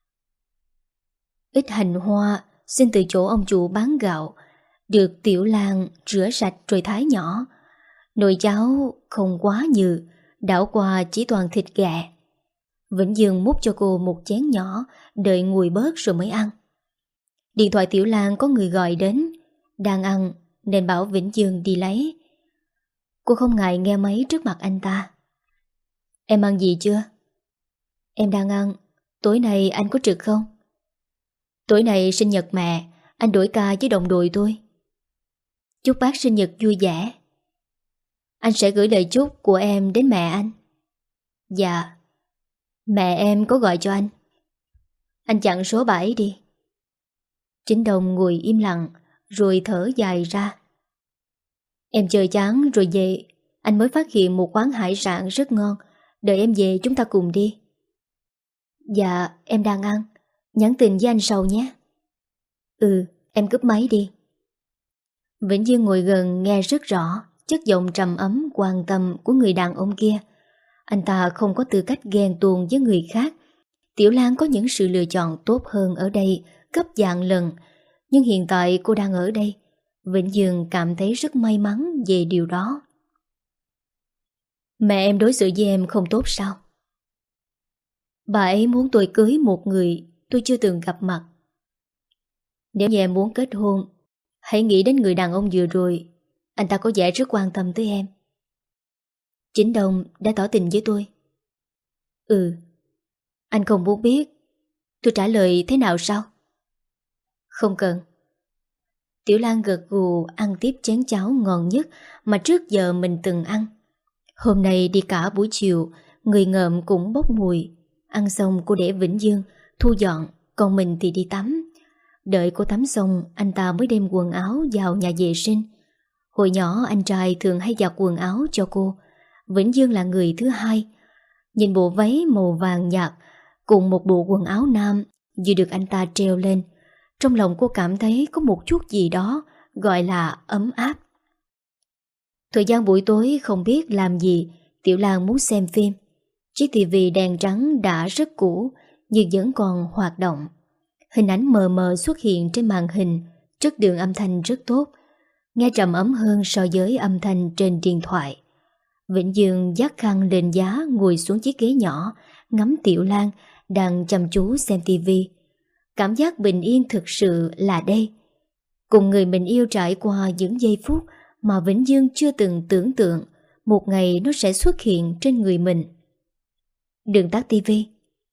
[SPEAKER 1] Ít hành hoa xin từ chỗ ông chủ bán gạo, được Tiểu Lan rửa sạch rồi thái nhỏ. Nồi cháo không quá nhừ, đảo qua chỉ toàn thịt ghẹ. Vĩnh Dương múc cho cô một chén nhỏ, đợi nguội bớt rồi mới ăn. Điện thoại Tiểu Lan có người gọi đến, đang ăn nên bảo Vĩnh Dương đi lấy. Cô không ngại nghe máy trước mặt anh ta. Em ăn gì chưa? Em đang ăn. Tối nay anh có trực không? Tối nay sinh nhật mẹ, anh đổi ca với đồng đội tôi. Chúc bác sinh nhật vui vẻ. Anh sẽ gửi lời chúc của em đến mẹ anh. Dạ. Mẹ em có gọi cho anh. Anh chặn số bà ấy đi. Chính Đồng ngồi im lặng rồi thở dài ra. Em chơi chán rồi về. Anh mới phát hiện một quán hải sản rất ngon. Đợi em về chúng ta cùng đi. Dạ em đang ăn. Nhắn tin với anh sau nhé. Ừ em cúp máy đi. Vĩnh Dương ngồi gần nghe rất rõ. chất giọng trầm ấm quan tâm của người đàn ông kia. Anh ta không có tư cách ghen tuông với người khác. Tiểu Lan có những sự lựa chọn tốt hơn ở đây gấp vạn lần. Nhưng hiện tại cô đang ở đây. Vĩnh Dương cảm thấy rất may mắn về điều đó. Mẹ em đối xử với em không tốt sao? Bà ấy muốn tôi cưới một người tôi chưa từng gặp mặt. Nếu như em muốn kết hôn, hãy nghĩ đến người đàn ông vừa rồi. Anh ta có vẻ rất quan tâm tới em. Chính Đông đã tỏ tình với tôi. Ừ. Anh không muốn biết tôi trả lời thế nào sao? Không cần. Tiểu Lan gật gù ăn tiếp chén cháo ngon nhất mà trước giờ mình từng ăn. Hôm nay đi cả buổi chiều, người ngợm cũng bốc mùi. Ăn xong cô để Vĩnh Dương thu dọn, còn mình thì đi tắm. Đợi cô tắm xong, anh ta mới đem quần áo vào nhà vệ sinh. Hồi nhỏ anh trai thường hay giặt quần áo cho cô. Vĩnh Dương là người thứ hai. Nhìn bộ váy màu vàng nhạt cùng một bộ quần áo nam vừa được anh ta treo lên, trong lòng cô cảm thấy có một chút gì đó gọi là ấm áp. Thời gian buổi tối không biết làm gì, Tiểu Lan muốn xem phim. Chiếc tivi đèn trắng đã rất cũ nhưng vẫn còn hoạt động. Hình ảnh mờ mờ xuất hiện trên màn hình, chất lượng âm thanh rất tốt, nghe trầm ấm hơn so với âm thanh trên điện thoại. Vĩnh Dương dắt khăn lên giá ngồi xuống chiếc ghế nhỏ, ngắm Tiểu Lan đang chăm chú xem tivi. Cảm giác bình yên thực sự là đây. Cùng người mình yêu trải qua những giây phút mà Vĩnh Dương chưa từng tưởng tượng một ngày nó sẽ xuất hiện trên người mình. Đừng tắt tivi.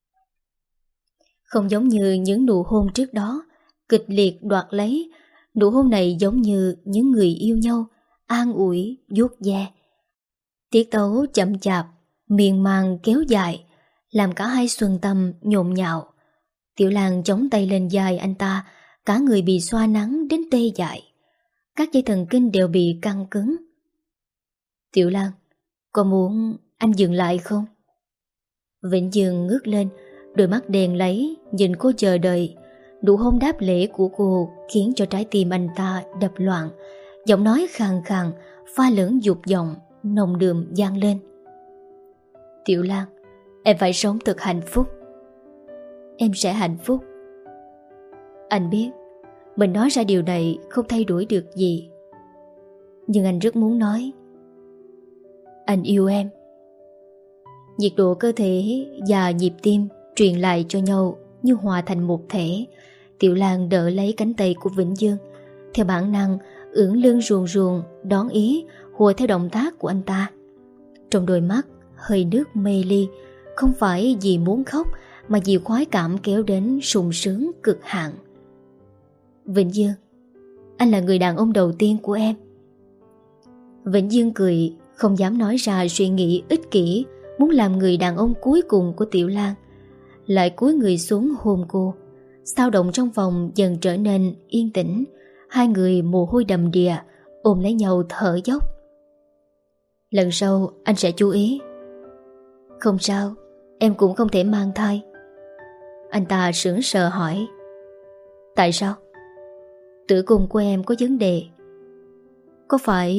[SPEAKER 1] Không giống như những nụ hôn trước đó, kịch liệt đoạt lấy. Nụ hôn này giống như những người yêu nhau, an ủi, vuốt ve. Tiết tấu chậm chạp, miên man kéo dài, làm cả hai xuân tâm nhộn nhạo. Tiểu Lan chống tay lên vai anh ta, cả người bị xoa nắng đến tê dại. Các dây thần kinh đều bị căng cứng. Tiểu Lan, có muốn anh dừng lại không? Vĩnh Dương ngước lên, đôi mắt đèn lấy, nhìn cô chờ đợi. Nụ hôn đáp lễ của cô khiến cho trái tim anh ta đập loạn. Giọng nói khàn khàn, pha lẫn dục vọng, nồng đượm vang lên. Tiểu Lan, em phải sống thật hạnh phúc. Em sẽ hạnh phúc. Anh biết mình nói ra điều này không thay đổi được gì, nhưng anh rất muốn nói. Anh yêu em. Nhiệt độ cơ thể và nhịp tim truyền lại cho nhau như hòa thành một thể. Tiểu Lan đỡ lấy cánh tay của Vĩnh Dương, theo bản năng ưỡn lưng ruồn ruồn đón ý hùa theo động tác của anh ta. Trong đôi mắt hơi nước mê ly, không phải vì muốn khóc mà vì khoái cảm kéo đến sung sướng cực hạn. Vĩnh Dương, anh là người đàn ông đầu tiên của em. Vĩnh Dương cười, không dám nói ra suy nghĩ ích kỷ muốn làm người đàn ông cuối cùng của Tiểu Lan. Lại cúi người xuống hôn cô. Sao động trong phòng dần trở nên yên tĩnh. Hai người mồ hôi đầm đìa ôm lấy nhau thở dốc. Lần sau anh sẽ chú ý. Không sao, em cũng không thể mang thai. Anh ta sững sờ hỏi. Tại sao? Tử cung của em có vấn đề. Có phải...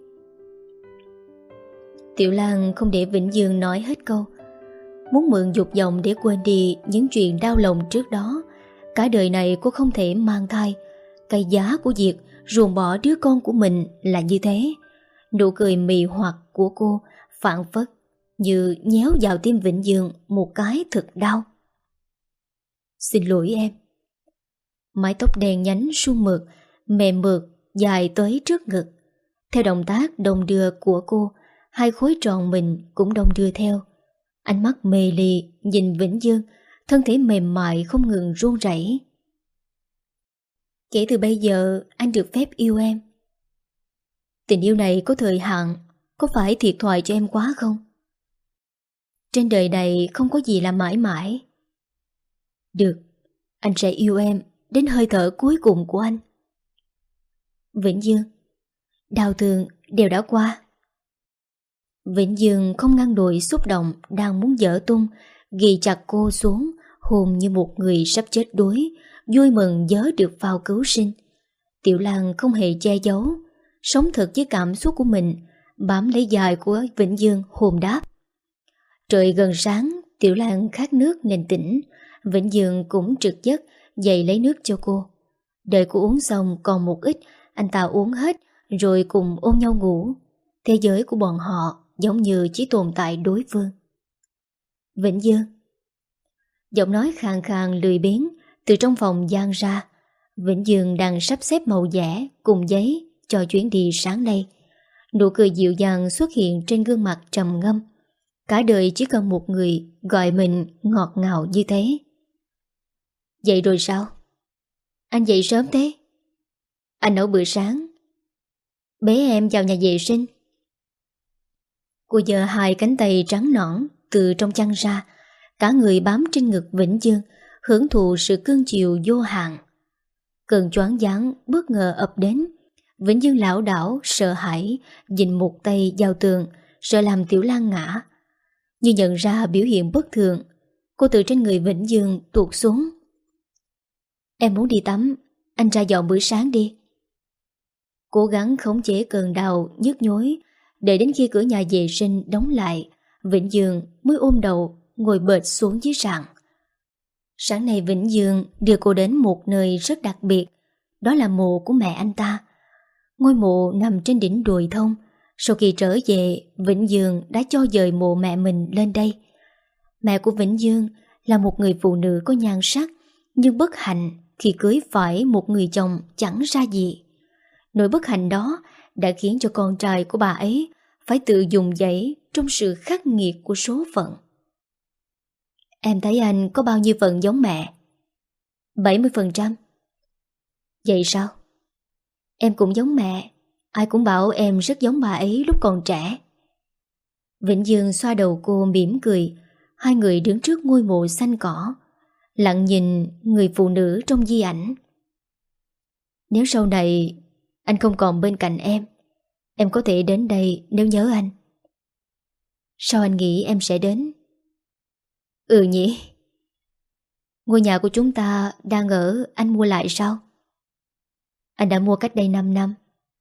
[SPEAKER 1] Tiểu Lan không để Vĩnh Dương nói hết câu. Muốn mượn dục vọng để quên đi những chuyện đau lòng trước đó. Cả đời này cô không thể mang thai. Cái giá của việc ruồng bỏ đứa con của mình là như thế. Nụ cười mị hoặc của cô phảng phất như nhéo vào tim Vĩnh Dương một cái thật đau. Xin lỗi em. Mái tóc đen nhánh suôn mượt, mềm mượt, dài tới trước ngực. Theo động tác đồng đưa của cô, hai khối tròn mình cũng đồng đưa theo. Ánh mắt mê ly nhìn Vĩnh Dương, thân thể mềm mại không ngừng run rẩy. Kể từ bây giờ anh được phép yêu em. Tình yêu này có thời hạn, có phải thiệt thòi cho em quá không? Trên đời này không có gì là mãi mãi. Được, anh sẽ yêu em đến hơi thở cuối cùng của anh. Vĩnh Dương, đau thương đều đã qua. Vĩnh Dương không ngăn nổi xúc động đang muốn dở tung, ghi chặt cô xuống, hôn như một người sắp chết đuối, vui mừng nhớ được phao cứu sinh. Tiểu Lan không hề che giấu. sống thật với cảm xúc của mình, bám lấy dài của Vĩnh Dương hồn đáp. Trời gần sáng, Tiểu Lan khát nước nên tỉnh. Vĩnh Dương cũng trực giấc dậy lấy nước cho cô. Đợi cô uống xong còn một ít, anh ta uống hết rồi cùng ôm nhau ngủ. Thế giới của bọn họ giống như chỉ tồn tại đối phương. Vĩnh Dương. Giọng nói khàn khàn lười biếng từ trong phòng vang ra. Vĩnh Dương đang sắp xếp màu vẽ cùng giấy cho chuyến đi sáng nay. Nụ cười dịu dàng xuất hiện trên gương mặt trầm ngâm. Cả đời chỉ cần một người gọi mình ngọt ngào như thế. Dậy rồi sao? Anh dậy sớm thế? Anh nấu bữa sáng. Bế em vào nhà vệ sinh. Cô giơ hai cánh tay trắng nõn từ trong chăn ra, cả người bám trên ngực Vĩnh Dương, hưởng thụ sự cưng chiều vô hạn. Cơn choáng váng bất ngờ ập đến. Vĩnh Dương lảo đảo sợ hãi, dình một tay vào tường, sợ làm Tiểu Lan ngã. Như nhận ra biểu hiện bất thường, cô từ trên người Vĩnh Dương tuột xuống. Em muốn đi tắm, anh ra dọn bữa sáng đi. Cố gắng khống chế cơn đau nhức nhối, để đến khi cửa nhà vệ sinh đóng lại, Vĩnh Dương mới ôm đầu ngồi bệt xuống dưới sàn. Sáng nay Vĩnh Dương đưa cô đến một nơi rất đặc biệt, đó là mộ của mẹ anh ta. Ngôi mộ nằm trên đỉnh đồi thông. Sau khi trở về, Vĩnh Dương đã cho dời mộ mẹ mình lên đây. Mẹ của Vĩnh Dương là một người phụ nữ có nhan sắc, nhưng bất hạnh khi cưới phải một người chồng chẳng ra gì. Nỗi bất hạnh đó đã khiến cho con trai của bà ấy phải tự dùng dãy trong sự khắc nghiệt của số phận. Em thấy anh có bao nhiêu phần giống mẹ? bảy mươi phần trăm. Vậy sao? Em cũng giống mẹ. Ai cũng bảo em rất giống bà ấy lúc còn trẻ. Vĩnh Dương xoa đầu cô mỉm cười. Hai người đứng trước ngôi mộ xanh cỏ, lặng nhìn người phụ nữ trong di ảnh. Nếu sau này anh không còn bên cạnh em, em có thể đến đây nếu nhớ anh. Sao anh nghĩ em sẽ đến? Ừ nhỉ. Ngôi nhà của chúng ta đang ở anh mua lại sao? Anh đã mua cách đây năm năm.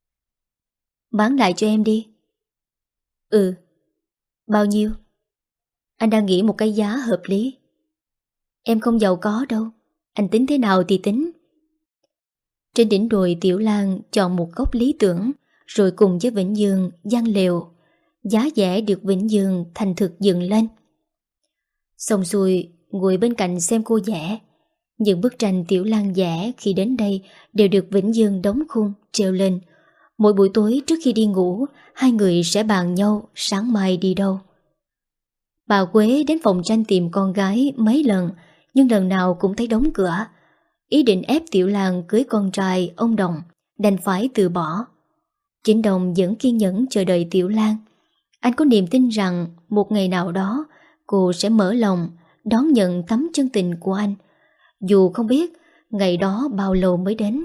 [SPEAKER 1] Bán lại cho em đi. Ừ. Bao nhiêu? Anh đang nghĩ một cái giá hợp lý. Em không giàu có đâu, anh tính thế nào thì tính. Trên đỉnh đồi, Tiểu Lan chọn một góc lý tưởng, rồi cùng với Vĩnh Dương giăng lều. Giá vẽ được Vĩnh Dương thành thực dựng lên. Xong xuôi, ngồi bên cạnh xem cô vẽ. Những bức tranh Tiểu Lan vẽ khi đến đây đều được Vĩnh Dương đóng khung treo lên. Mỗi buổi tối trước khi đi ngủ, hai người sẽ bàn nhau sáng mai đi đâu. Bà Quế đến phòng tranh tìm con gái mấy lần, nhưng lần nào cũng thấy đóng cửa. Ý định ép Tiểu Lan cưới con trai ông Đồng đành phải từ bỏ. Chính Đồng vẫn kiên nhẫn chờ đợi Tiểu Lan. Anh có niềm tin rằng một ngày nào đó cô sẽ mở lòng đón nhận tấm chân tình của anh, dù không biết ngày đó bao lâu mới đến.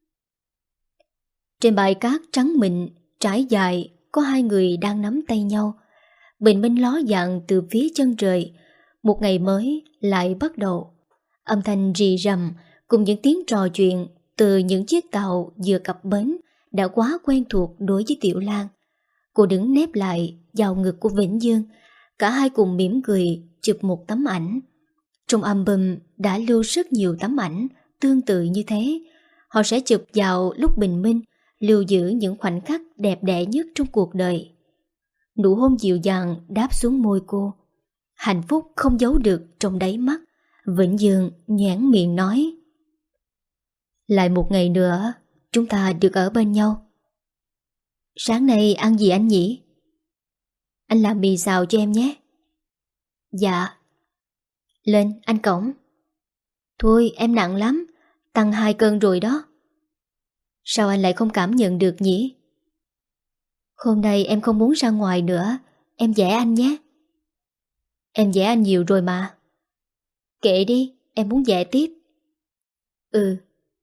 [SPEAKER 1] Trên bãi cát trắng mịn trải dài có hai người đang nắm tay nhau. Bình minh ló dạng từ phía chân trời. Một ngày mới lại bắt đầu. Âm thanh rì rầm cùng những tiếng trò chuyện từ những chiếc tàu vừa cập bến đã quá quen thuộc đối với Tiểu Lan. Cô đứng nép lại vào ngực của Vĩnh Dương. Cả hai cùng mỉm cười chụp một tấm ảnh. Trong album đã lưu rất nhiều tấm ảnh tương tự như thế. Họ sẽ chụp vào lúc bình minh, lưu giữ những khoảnh khắc đẹp đẽ nhất trong cuộc đời. Nụ hôn dịu dàng đáp xuống môi cô. Hạnh phúc không giấu được trong đáy mắt. Vĩnh Dương nhoẻn miệng nói: lại một ngày nữa chúng ta được ở bên nhau. Sáng nay ăn gì anh nhỉ? Anh làm mì xào cho em nhé. Dạ. Lên anh cổng. Thôi em nặng lắm, tăng hai cân rồi đó. Sao anh lại không cảm nhận được nhỉ? Hôm nay em không muốn ra ngoài nữa, em vẽ anh nhé. Em vẽ anh nhiều rồi mà. Kệ đi, em muốn vẽ tiếp. Ừ.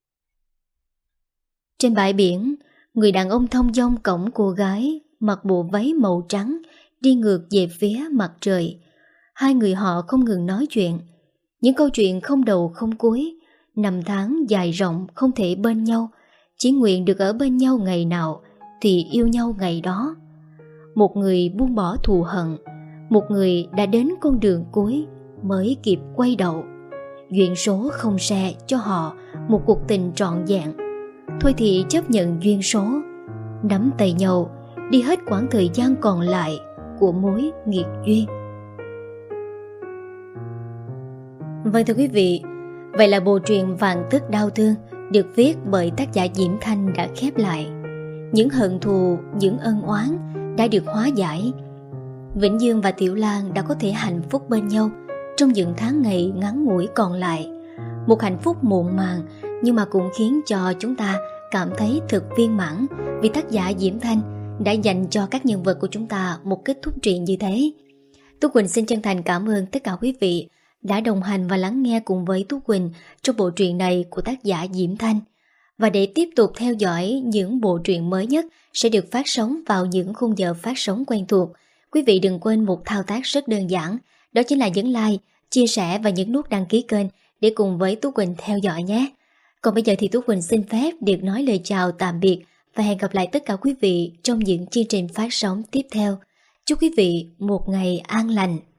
[SPEAKER 1] Trên bãi biển, người đàn ông thong dong cõng cô gái mặc bộ váy màu trắng đi ngược về phía mặt trời. Hai người họ không ngừng nói chuyện, những câu chuyện không đầu không cuối. Năm tháng dài rộng không thể bên nhau, chỉ nguyện được ở bên nhau ngày nào thì yêu nhau ngày đó. Một người buông bỏ thù hận, một người đã đến con đường cuối mới kịp quay đầu. Duyên số không sẽ cho họ một cuộc tình trọn vẹn. Thôi thì chấp nhận duyên số, nắm tay nhau đi hết quãng thời gian còn lại của mối nghiệt duyên. Vâng thưa quý vị, vậy là bộ truyện Vạn Thức Đau Thương được viết bởi tác giả Diễm Thanh đã khép lại. Những hận thù, những ân oán đã được hóa giải. Vĩnh Dương và Tiểu Lan đã có thể hạnh phúc bên nhau trong những tháng ngày ngắn ngủi còn lại. Một hạnh phúc muộn màng nhưng mà cũng khiến cho chúng ta cảm thấy thật viên mãn, vì tác giả Diễm Thanh đã dành cho các nhân vật của chúng ta một kết thúc truyện như thế. Tú Quỳnh xin chân thành cảm ơn tất cả quý vị đã đồng hành và lắng nghe cùng với Tú Quỳnh trong bộ truyện này của tác giả Diễm Thanh. Và để tiếp tục theo dõi những bộ truyện mới nhất sẽ được phát sóng vào những khung giờ phát sóng quen thuộc, quý vị đừng quên một thao tác rất đơn giản, đó chính là nhấn like, chia sẻ và nhấn nút đăng ký kênh để cùng với Tú Quỳnh theo dõi nhé. Còn bây giờ thì Tú Quỳnh xin phép được nói lời chào tạm biệt và hẹn gặp lại tất cả quý vị trong những chương trình phát sóng tiếp theo. Chúc quý vị một ngày an lành.